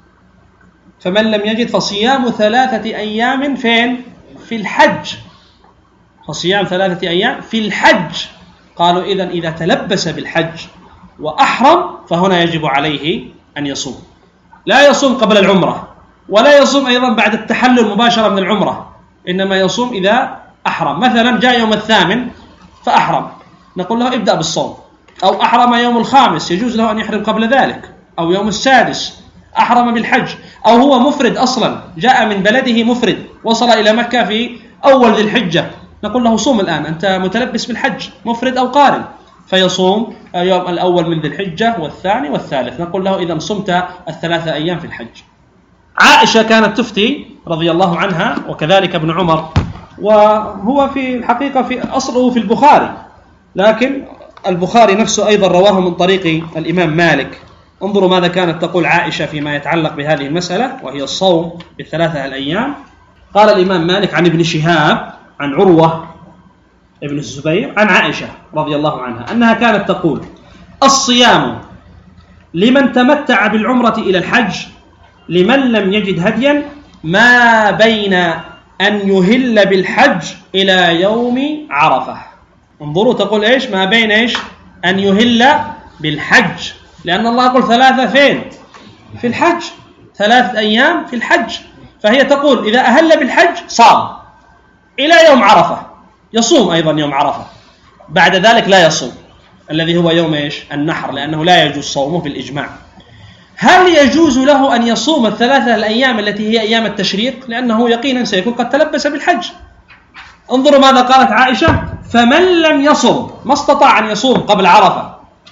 فمن لم يجد فصيام 3 أيام فين؟ في الحج. فصيام 3 أيام في الحج. قالوا إذن إذا تلبس بالحج وأحرم فهنا يجب عليه أن يصوم. لا يصوم قبل العمرة، ولا يصوم أيضا بعد التحلل مباشرة من العمرة، إنما يصوم إذا أحرم. مثلا جاء يوم 8 فأحرم، نقول له ابدأ بالصوم. أو أحرم يوم 5 يجوز له أن يحرم قبل ذلك. أو يوم 6 أحرم بالحج. أو هو مفرد أصلا، جاء من بلده مفرد، وصل إلى مكة في أول ذي الحجة نقول له صوم الآن، أنت متلبس بالحج مفرد أو قارن، فيصوم يوم الأول من ذي الحجة والثاني والثالث، نقول له إذا صمت الثلاثة أيام في الحج. عائشة كانت تفتي رضي الله عنها وكذلك ابن عمر، وهو في الحقيقة في أصله في البخاري، لكن البخاري نفسه أيضا رواه من طريق الإمام مالك. انظروا ماذا كانت تقول عائشة فيما يتعلق بهذه المسألة وهي الصوم بالثلاثة الأيام. قال الإمام مالك عن ابن شهاب عن عروة ابن الزبير عن عائشة رضي الله عنها أنها كانت تقول: الصيام لمن تمتع بالعمرة إلى الحج لمن لم يجد هديا ما بين أن يهل بالحج إلى يوم عرفة. انظروا تقول إيش؟ ما بين إيش؟ أن يهل بالحج، لأن الله يقول ثلاثة فين؟ في الحج، 3 أيام في الحج، فهي تقول إذا أهل بالحج صام إلى يوم عرفة، يصوم أيضا يوم عرفة، بعد ذلك لا يصوم الذي هو يوم إيش؟ النحر، لأنه لا يجوز صومه بالإجماع. هل يجوز له أن يصوم ال3 الأيام التي هي أيام التشريق؟ لأنه يقينا سيكون قد تلبس بالحج. انظروا ماذا قالت عائشة: فمن لم يصم، ما استطاع أن يصوم قبل عرفة،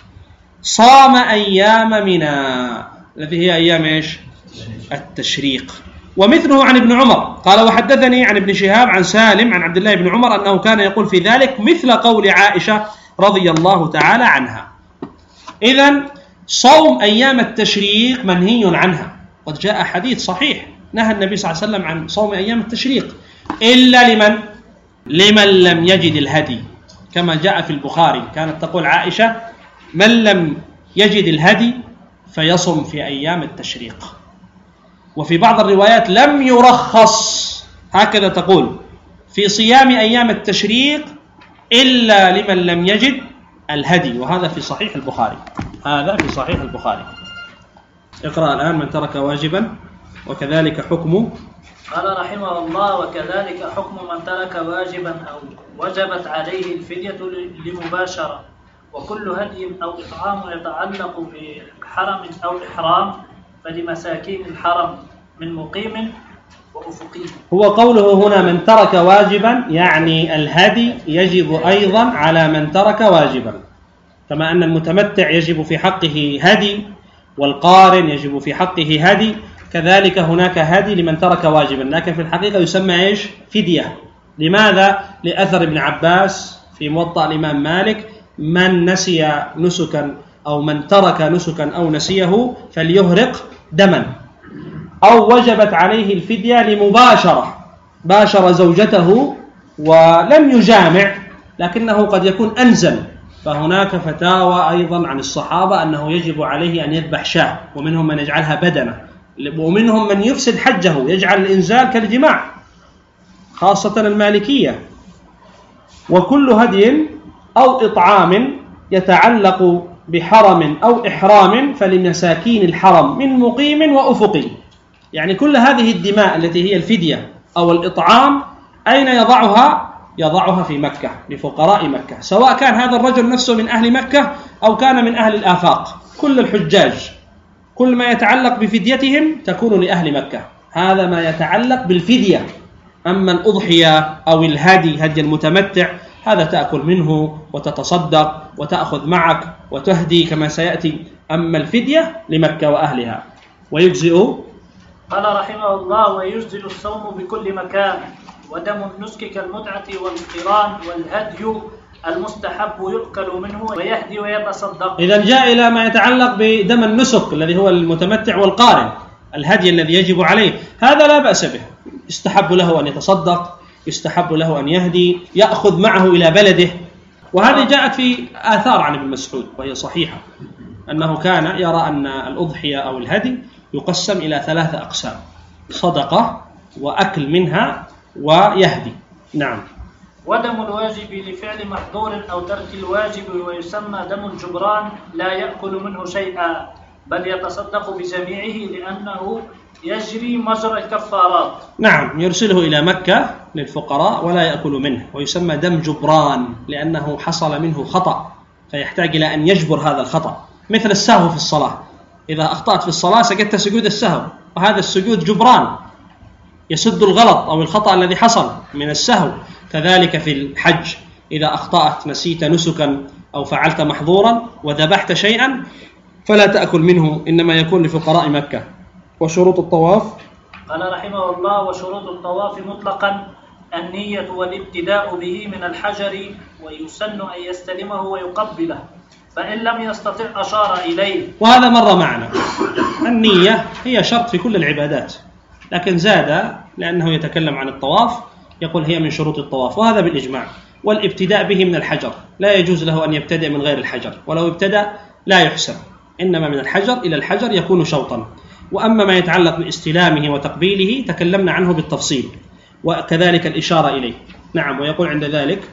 صام أيام منى التي هي أيام إيش؟ التشريق. ومثله عن ابن عمر قال: وحدثني عن ابن شهاب عن سالم عن عبد الله بن عمر أنه كان يقول في ذلك مثل قول عائشة رضي الله تعالى عنها. إذن صوم أيام التشريق منهي عنها، قد جاء حديث صحيح نهى النبي صلى الله عليه وسلم عن صوم أيام التشريق إلا لمن لم يجد الهدي، كما جاء في البخاري كانت تقول عائشة: من لم يجد الهدي فيصم في أيام التشريق. وفي بعض الروايات لم يرخص، هكذا تقول، في صيام أيام التشريق إلا لمن لم يجد الهدي، وهذا في صحيح البخاري، هذا في صحيح البخاري. اقرأ الآن من ترك واجبا وكذلك حكمه. قال رحمه الله: وكذلك حكم من ترك واجبا أو وجبت عليه الفدية لمباشرة، وكل هدي أو إطعام يتعلق بحرم أو إحرام فلمساكين الحرم من مقيم وأفقي. هو قوله هنا من ترك واجبا يعني الهدي يجب أيضا على من ترك واجبا، كما أن المتمتع يجب في حقه هدي والقارن يجب في حقه هدي، كذلك هناك هدي لمن ترك واجبا، لكن في الحقيقة يسمى إيش؟ فدية. لماذا؟ لأثر ابن عباس في موطأ الإمام مالك: من نسي نسكا أو من ترك نسكا أو نسيه فليهرق دما، أو وجبت عليه الفدية لمباشرة، باشر زوجته ولم يجامع لكنه قد يكون أنزل، فهناك فتاوى أيضا عن الصحابة أنه يجب عليه أن يذبح شاة، ومنهم من يجعلها بدنة، ومنهم من يفسد حجه يجعل الإنزال كالجماع، خاصة المالكية. وكل هدي أو إطعام يتعلق بحرم أو إحرام فلمساكين الحرم من مقيم وأفقي، يعني كل هذه الدماء التي هي الفدية أو الإطعام أين يضعها؟ يضعها في مكة لفقراء مكة، سواء كان هذا الرجل نفسه من أهل مكة أو كان من أهل الآفاق، كل الحجاج كل ما يتعلق بفديتهم تكون لأهل مكة، هذا ما يتعلق بالفدية. أما الأضحية أو الهدي، هدي المتمتع، هذا تأكل منه وتتصدق وتأخذ معك وتهدي كما سيأتي، أما الفدية لمكة وأهلها. ويجزئ، قال رحمه الله: ويجزئ الصوم بكل مكان، ودم النسك كالمتعة والقران والهدي المستحب يؤكل منه ويهدي ويتصدق. إذا جاء إلى ما يتعلق بدم النسك الذي هو المتمتع والقارن، الهدي الذي يجب عليه، هذا لا بأس به، يستحب له أن يتصدق، يستحب له أن يهدي، يأخذ معه إلى بلده. وهذه جاءت في آثار عن ابن مسعود وهي صحيحة، أنه كان يرى أن الأضحية أو الهدي يقسم إلى 3 أقسام: صدقة وأكل منها ويهدي. نعم. ودم الواجب لفعل محظور أو ترك الواجب ويسمى دم الجبران، لا يأكل منه شيئا بل يتصدق بجميعه لأنه يجري مجرى الكفارات. نعم، يرسله إلى مكة للفقراء ولا يأكل منه، ويسمى دم جبران لأنه حصل منه خطأ فيحتاج إلى أن يجبر هذا الخطأ، مثل السهو في الصلاة، إذا أخطأت في الصلاة سجدت سجود السهو، وهذا السجود جبران، يسد الغلط أو الخطأ الذي حصل من السهو. كذلك في الحج إذا أخطأت نسيت نسكا أو فعلت محظورا وذبحت شيئا فلا تأكل منه، إنما يكون لفقراء مكة. وشروط الطواف قال رحمه الله: وشروط الطواف مطلقا النية والابتداء به من الحجر، ويسن أن يستلمه ويقبله، فإن لم يستطع أشار إليه. وهذا مر معنا. النية هي شرط في كل العبادات، لكن زاد لأنه يتكلم عن الطواف يقول هي من شروط الطواف، وهذا بالإجماع. والابتداء به من الحجر، لا يجوز له أن يبتدئ من غير الحجر، ولو ابتدأ لا يحسب، إنما من الحجر إلى الحجر يكون شوطا. وأما ما يتعلق باستلامه وتقبيله تكلمنا عنه بالتفصيل، وكذلك الإشارة إليه. نعم. ويقول عند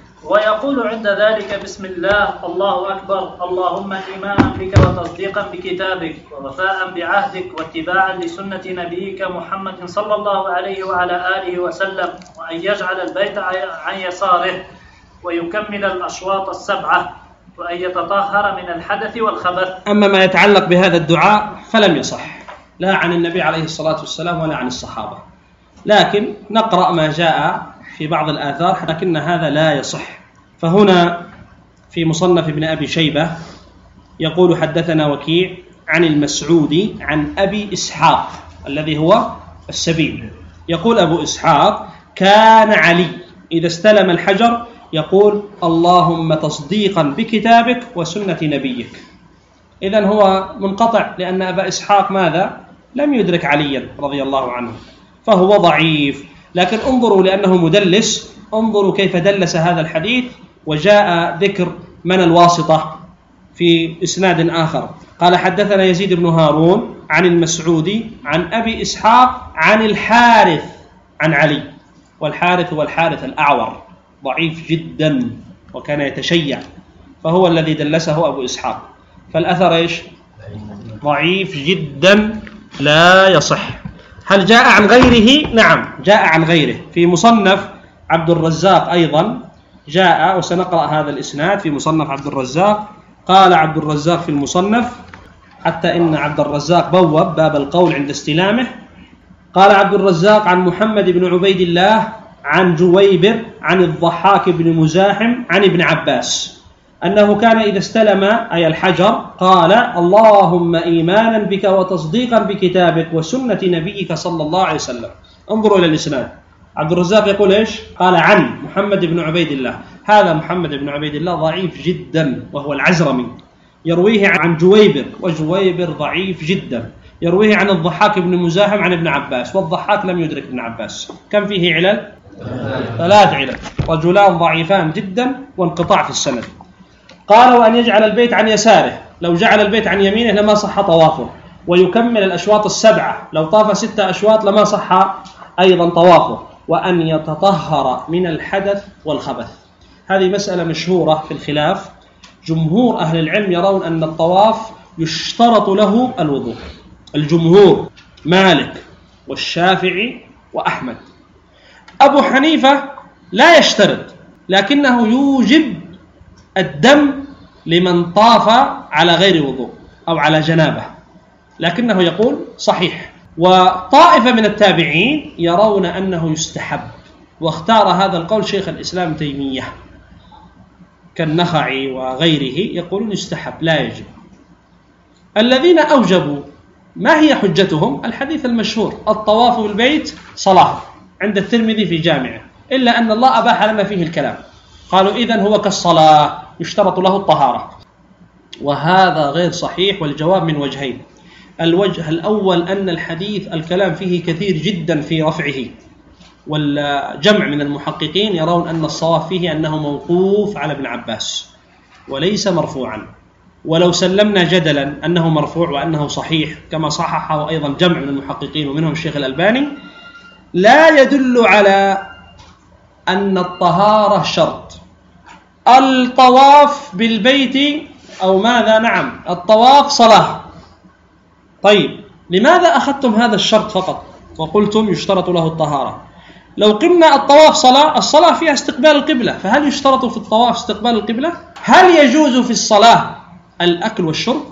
ذلك بسم الله، الله أكبر، اللهم إيمانا بك وتصديقا بكتابك ووفاء بعهدك واتباعا لسنة نبيك محمد صلى الله عليه وعلى آله وسلم، وأن يجعل البيت عن يساره ويكمل الأشواط السبعة، وأن يتطهر من الحدث والخبث. أما ما يتعلق بهذا الدعاء فلم يصح، لا عن النبي عليه الصلاة والسلام ولا عن الصحابة، لكن نقرأ ما جاء في بعض الآثار، لكن هذا لا يصح. فهنا في مصنف ابن أبي شيبة يقول: حدثنا وكيع عن المسعودي عن أبي إسحاق الذي هو السبيل. يقول أبو إسحاق: كان علي إذا استلم الحجر يقول: اللهم تصديقا بكتابك وسنة نبيك. إذن هو منقطع، لأن أبا إسحاق ماذا؟ لم يدرك عليا رضي الله عنه، فهو ضعيف. لكن انظروا، لأنه مدلس، انظروا كيف دلس هذا الحديث، وجاء ذكر من الواسطة في إسناد آخر. قال: حدثنا يزيد بن هارون عن المسعودي عن أبي إسحاق عن الحارث عن علي، والحارث هو الحارث الأعور، ضعيف جدا وكان يتشيع، فهو الذي دلسه أبو إسحاق. فالأثر إيش؟ ضعيف جدا لا يصح. هل جاء عن غيره؟ نعم، جاء عن غيره في مصنف عبد الرزاق أيضا جاء، وسنقرأ هذا الإسناد في مصنف عبد الرزاق. قال عبد الرزاق في المصنف، حتى إن عبد الرزاق بوب باب القول عند استلامه. قال عبد الرزاق عن محمد بن عبيد الله عن جويبر عن الضحاك بن مزاحم عن ابن عباس أنه كان إذا استلم أي الحجر قال: اللهم إيمانا بك وتصديقا بكتابك وسنة نبيك صلى الله عليه وسلم. انظروا إلى الإسناد، عبد الرزاق يقول إيش؟ قال عن محمد بن عبيد الله. هذا محمد بن عبيد الله ضعيف جدا، وهو العزرمي، يرويه عن جويبر، وجويبر ضعيف جدا، يرويه عن الضحاك بن مزاحم عن ابن عباس، والضحاك لم يدرك ابن عباس. كم فيه علل؟ 3 علل، رجلان ضعيفان جدا وانقطاع في السند. قال: وأن يجعل البيت عن يساره، لو جعل البيت عن يمينه لما صح طوافه، ويكمل الأشواط 7، لو طاف 6 أشواط لما صح أيضا طوافه، وأن يتطهر من الحدث والخبث. هذه مسألة مشهورة في الخلاف. جمهور أهل العلم يرون أن الطواف يشترط له الوضوء، الجمهور مالك والشافعي وأحمد. أبو حنيفة لا يشترط، لكنه يوجب الدم لمن طاف على غير وضوء أو على جنابه، لكنه يقول صحيح. وطائفة من التابعين يرون أنه يستحب، واختار هذا القول شيخ الإسلام تيمية كالنخعي وغيره، يقولون يستحب لا يجب. الذين أوجبوا ما هي حجتهم؟ الحديث المشهور: الطواف بالبيت صلاة، عند الترمذي في جامعه، إلا أن الله أباح لنا فيه الكلام. قالوا إذن هو كالصلاة يشترط له الطهارة، وهذا غير صحيح. والجواب من وجهين: الوجه الأول أن الحديث الكلام فيه كثير جدا في رفعه، والجمع من المحققين يرون أن الصواب فيه أنه موقوف على ابن عباس وليس مرفوعا. ولو سلمنا جدلا أنه مرفوع وأنه صحيح كما صححه أيضا جمع من المحققين ومنهم الشيخ الألباني، لا يدل على أن الطهارة شرط. الطواف بالبيت أو ماذا؟ نعم، الطواف صلاة. طيب، لماذا أخذتم هذا الشرط فقط وقلتم يشترط له الطهارة؟ لو قلنا الطواف صلاة، الصلاة فيها استقبال القبلة، فهل يشترط في الطواف استقبال القبلة؟ هل يجوز في الصلاة الأكل والشرب؟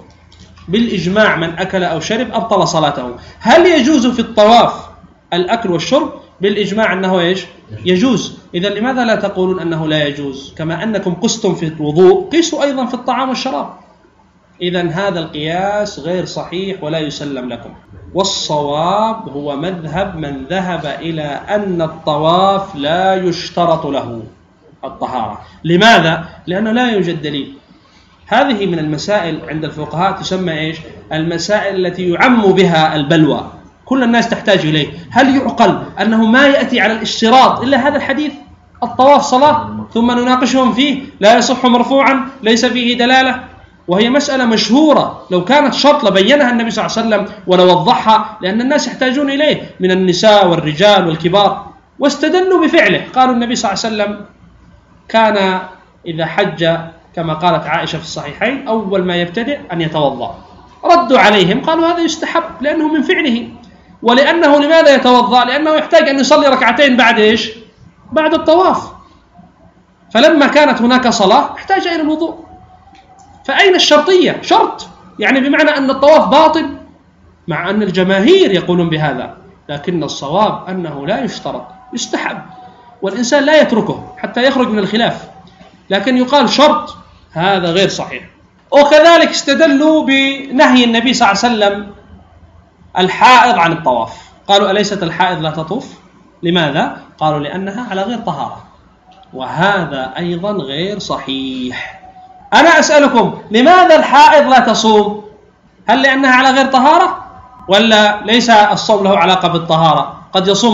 بالإجماع من أكل أو شرب أبطل صلاته. هل يجوز في الطواف الأكل والشرب؟ بالإجماع أنه إيش؟ يجوز. إذا لماذا لا تقولون أنه لا يجوز؟ كما أنكم قستم في الوضوء قيسوا أيضا في الطعام والشراب. إذا هذا القياس غير صحيح ولا يسلم لكم. والصواب هو مذهب من ذهب إلى أن الطواف لا يشترط له الطهارة. لماذا؟ لأنه لا يوجد دليل. هذه من المسائل عند الفقهاء تسمى إيش؟ المسائل التي يعم بها البلوى، كل الناس تحتاج إليه. هل يعقل أنه ما يأتي على الاشتراط إلا هذا الحديث الطواف صلاة ثم نناقشهم فيه لا يصح مرفوعا ليس فيه دلالة؟ وهي مسألة مشهورة، لو كانت شرط لبينها النبي صلى الله عليه وسلم ولوضحها، لأن الناس يحتاجون إليه من النساء والرجال والكبار. واستدلوا بفعله، قالوا النبي صلى الله عليه وسلم كان إذا حج كما قالت عائشة في الصحيحين أول ما يبتدئ أن يتوضأ. ردوا عليهم قالوا هذا يستحب لأنه من فعله، ولأنه لماذا يتوضأ؟ لأنه يحتاج أن يصلي ركعتين بعد إيش؟ بعد الطواف. فلما كانت هناك صلاة احتاج إلى الوضوء. فأين الشرطية؟ شرط، يعني بمعنى أن الطواف باطل، مع أن الجماهير يقولون بهذا، لكن الصواب أنه لا يشترط، يستحب، والإنسان لا يتركه حتى يخرج من الخلاف، لكن يقال شرط، هذا غير صحيح. وكذلك استدلوا بنهي النبي صلى الله عليه وسلم الحائض عن الطواف، قالوا أليست الحائض لا تطوف؟ لماذا؟ قالوا لأنها على غير طهارة، وهذا أيضا غير صحيح. أنا أسألكم لماذا الحائض لا تصوم؟ هل لأنها على غير طهارة؟ ولا ليس الصوم له علاقة بالطهارة؟ قد يصوم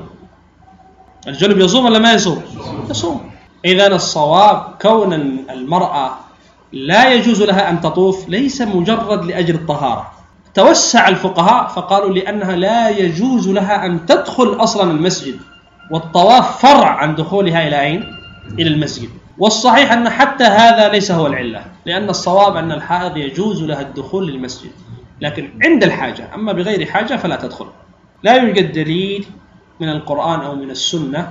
الجنب يصوم ولا ما يصوم؟ يصوم. إذن الصواب كون المرأة لا يجوز لها أن تطوف ليس مجرد لأجل الطهارة. توسع الفقهاء فقالوا لأنها لا يجوز لها أن تدخل أصلا المسجد، والطواف فرع عن دخولها إلى أين؟ إلى المسجد. والصحيح أن حتى هذا ليس هو العلة، لأن الصواب أن الحائض يجوز لها الدخول للمسجد، لكن عند الحاجة، أما بغير حاجة فلا تدخل. لا يوجد دليل من القرآن أو من السنة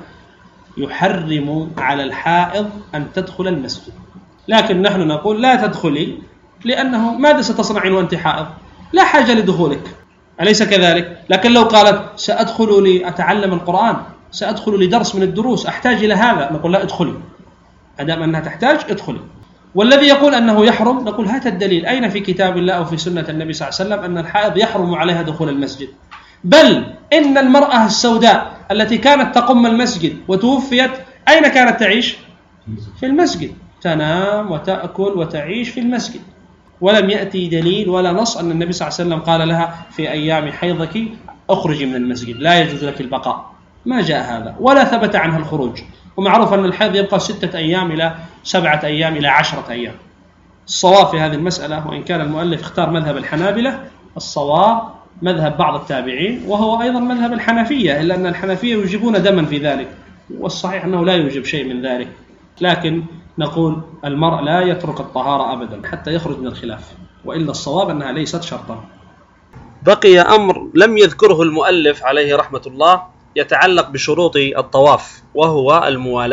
يحرم على الحائض أن تدخل المسجد، لكن نحن نقول لا تدخلي، لأنه ماذا ستصنعين وأنت حائض؟ لا حاجة لدخولك، أليس كذلك؟ لكن لو قالت سأدخل لأتعلم القرآن، سأدخل لدرس من الدروس، أحتاج إلى هذا، نقول لا ادخلي، أدام أنها تحتاج ادخلي. والذي يقول أنه يحرم نقول هات الدليل، أين في كتاب الله أو في سنة النبي صلى الله عليه وسلم أن الحائض يحرم عليها دخول المسجد؟ بل إن المرأة السوداء التي كانت تقم المسجد وتوفيت أين كانت تعيش؟ في المسجد، تنام وتأكل وتعيش في المسجد، ولم يأتي دليل ولا نص أن النبي صلى الله عليه وسلم قال لها في أيام حيضك أخرجي من المسجد، لا يجوز لك البقاء، ما جاء هذا ولا ثبت عنها الخروج. ومعروف أن الحيض يبقى 6 أيام إلى 7 أيام إلى 10 أيام. الصواب في هذه المسألة، وإن كان المؤلف اختار مذهب الحنابلة، الصواب مذهب بعض التابعين وهو أيضا مذهب الحنفية، إلا أن الحنفية يوجبون دما في ذلك، والصحيح أنه لا يوجب شيء من ذلك. لكن نقول المرء لا يترك الطهارة أبدا حتى يخرج من الخلاف، وإلا الصواب أنها ليست شرطا. بقي أمر لم يذكره المؤلف عليه رحمة الله يتعلق بشروط الطواف، وهو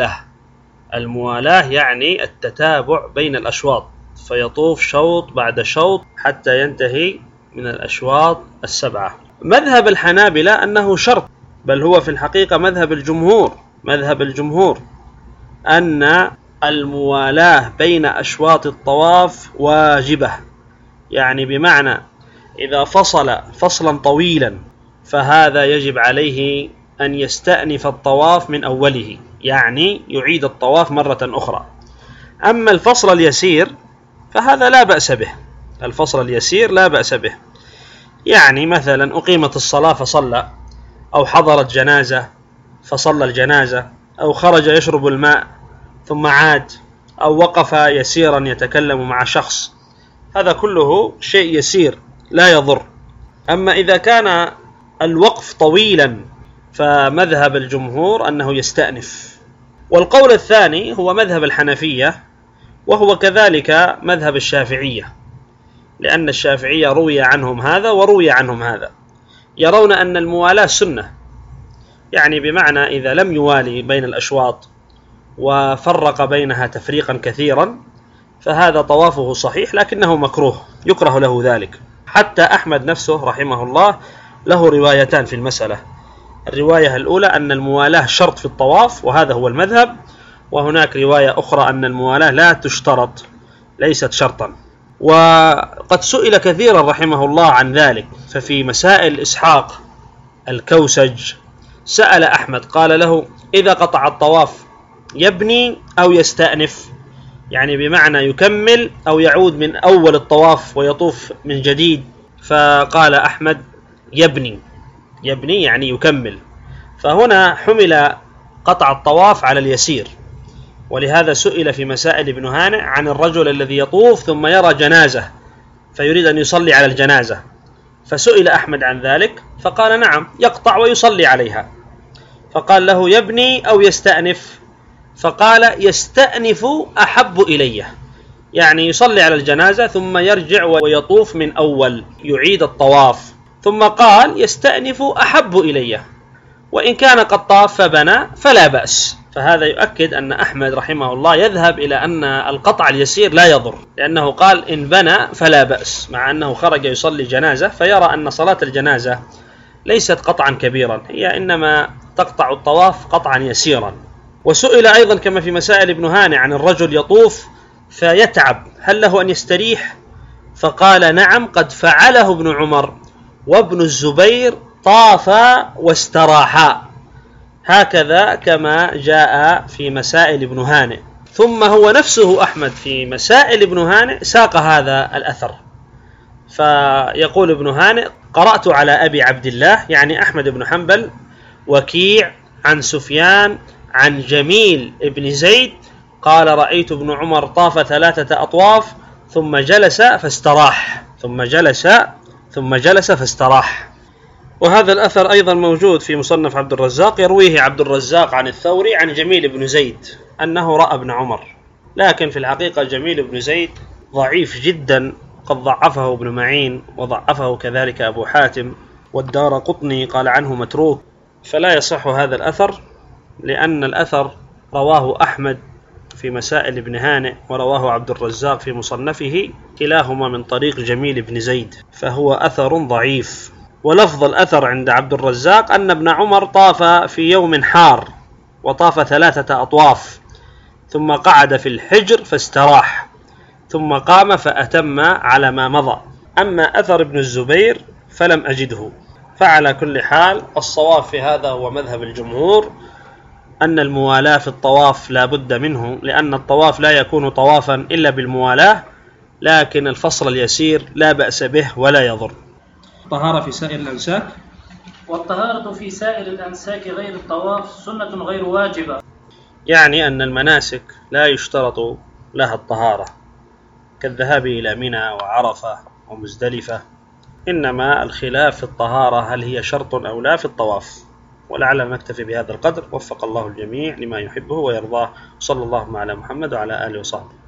الموالاة يعني التتابع بين الأشواط، فيطوف شوط بعد شوط حتى ينتهي من الأشواط 7. مذهب الحنابلة أنه شرط، بل هو في الحقيقة مذهب الجمهور أن الموالاة بين أشواط الطواف واجبة، يعني بمعنى إذا فصل فصلا طويلا فهذا يجب عليه أن يستأنف الطواف من أوله، يعني يعيد الطواف مرة أخرى. أما الفصل اليسير فهذا لا بأس به، يعني مثلا أقيمت الصلاة فصلى، أو حضرت جنازة فصلى الجنازة، أو خرج يشرب الماء ثم عاد، أو وقف يسيرا يتكلم مع شخص، هذا كله شيء يسير لا يضر. أما إذا كان الوقف طويلا فمذهب الجمهور أنه يستأنف. والقول الثاني هو مذهب الحنفية، وهو كذلك مذهب الشافعية، لأن الشافعية روي عنهم هذا وروي عنهم هذا، يرون أن الموالاة سنة، يعني بمعنى إذا لم يوالي بين الأشواط وفرق بينها تفريقا كثيرا فهذا طوافه صحيح، لكنه مكروه، يكره له ذلك. حتى أحمد نفسه رحمه الله له روايتان في المسألة، الرواية الأولى أن الموالاة شرط في الطواف وهذا هو المذهب، وهناك رواية أخرى أن الموالاة لا تشترط ليست شرطا. وقد سئل كثيرا رحمه الله عن ذلك، ففي مسائل إسحاق الكوسج سأل أحمد قال له: إذا قطع الطواف يبني أو يستأنف؟ يعني بمعنى يكمل أو يعود من أول الطواف ويطوف من جديد؟ فقال أحمد: يبني يعني يكمل. فهنا حمل قطع الطواف على اليسير، ولهذا سئل في مسائل ابن هانئ عن الرجل الذي يطوف ثم يرى جنازة فيريد أن يصلي على الجنازة، فسئل أحمد عن ذلك فقال: نعم، يقطع ويصلي عليها. فقال له: يبني أو يستأنف؟ فقال: يستأنف أحب إلي، يعني يصلي على الجنازة ثم يرجع ويطوف من أول يعيد الطواف. ثم قال: يستأنف أحب إلي، وإن كان قد طاف فبنى فلا بأس. فهذا يؤكد أن أحمد رحمه الله يذهب إلى أن القطع اليسير لا يضر، لأنه قال: إن بنى فلا بأس، مع أنه خرج يصلي جنازة، فيرى أن صلاة الجنازة ليست قطعا كبيرا، هي إنما تقطع الطواف قطعا يسيرا. وسئل أيضا كما في مسائل ابن هانئ عن الرجل يطوف فيتعب، هل له أن يستريح؟ فقال: نعم، قد فعله ابن عمر وابن الزبير، طافا واستراحا، هكذا كما جاء في مسائل ابن هانئ. ثم هو نفسه أحمد في مسائل ابن هانئ ساق هذا الأثر، فيقول ابن هانئ: قرأت على أبي عبد الله يعني أحمد بن حنبل وكيع عن سفيان عن جميل ابن زيد قال: رأيت ابن عمر طاف 3 أطواف ثم جلس فاستراح. وهذا الأثر أيضا موجود في مصنف عبد الرزاق، يرويه عبد الرزاق عن الثوري عن جميل بن زيد أنه رأى ابن عمر، لكن في الحقيقة جميل بن زيد ضعيف جدا، قد ضعفه ابن معين وضعفه كذلك أبو حاتم، والدارقطني قال عنه متروك، فلا يصح هذا الأثر، لأن الأثر رواه أحمد في مسائل ابن هانئ ورواه عبد الرزاق في مصنفه، كلاهما من طريق جميل بن زيد، فهو أثر ضعيف. ولفظ الأثر عند عبد الرزاق أن ابن عمر طاف في يوم حار وطاف 3 أطواف ثم قعد في الحجر فاستراح ثم قام فأتم على ما مضى. أما أثر ابن الزبير فلم أجده. فعلى كل حال الصواب في هذا هو مذهب الجمهور، أن الموالاة في الطواف لا بد منه، لأن الطواف لا يكون طوافا إلا بالموالاة، لكن الفصل اليسير لا بأس به ولا يضر. الطهارة في سائر الأنساك، والطهارة في سائر الأنساك غير الطواف سنة غير واجبة، يعني أن المناسك لا يشترط لها الطهارة كالذهاب إلى منى وعرفة ومزدلفة، إنما الخلاف في الطهارة هل هي شرط أو لا في الطواف. ولعلنا نكتفي بهذا القدر، وفق الله الجميع لما يحبه ويرضاه، صلى الله على محمد وعلى آله وصحبه.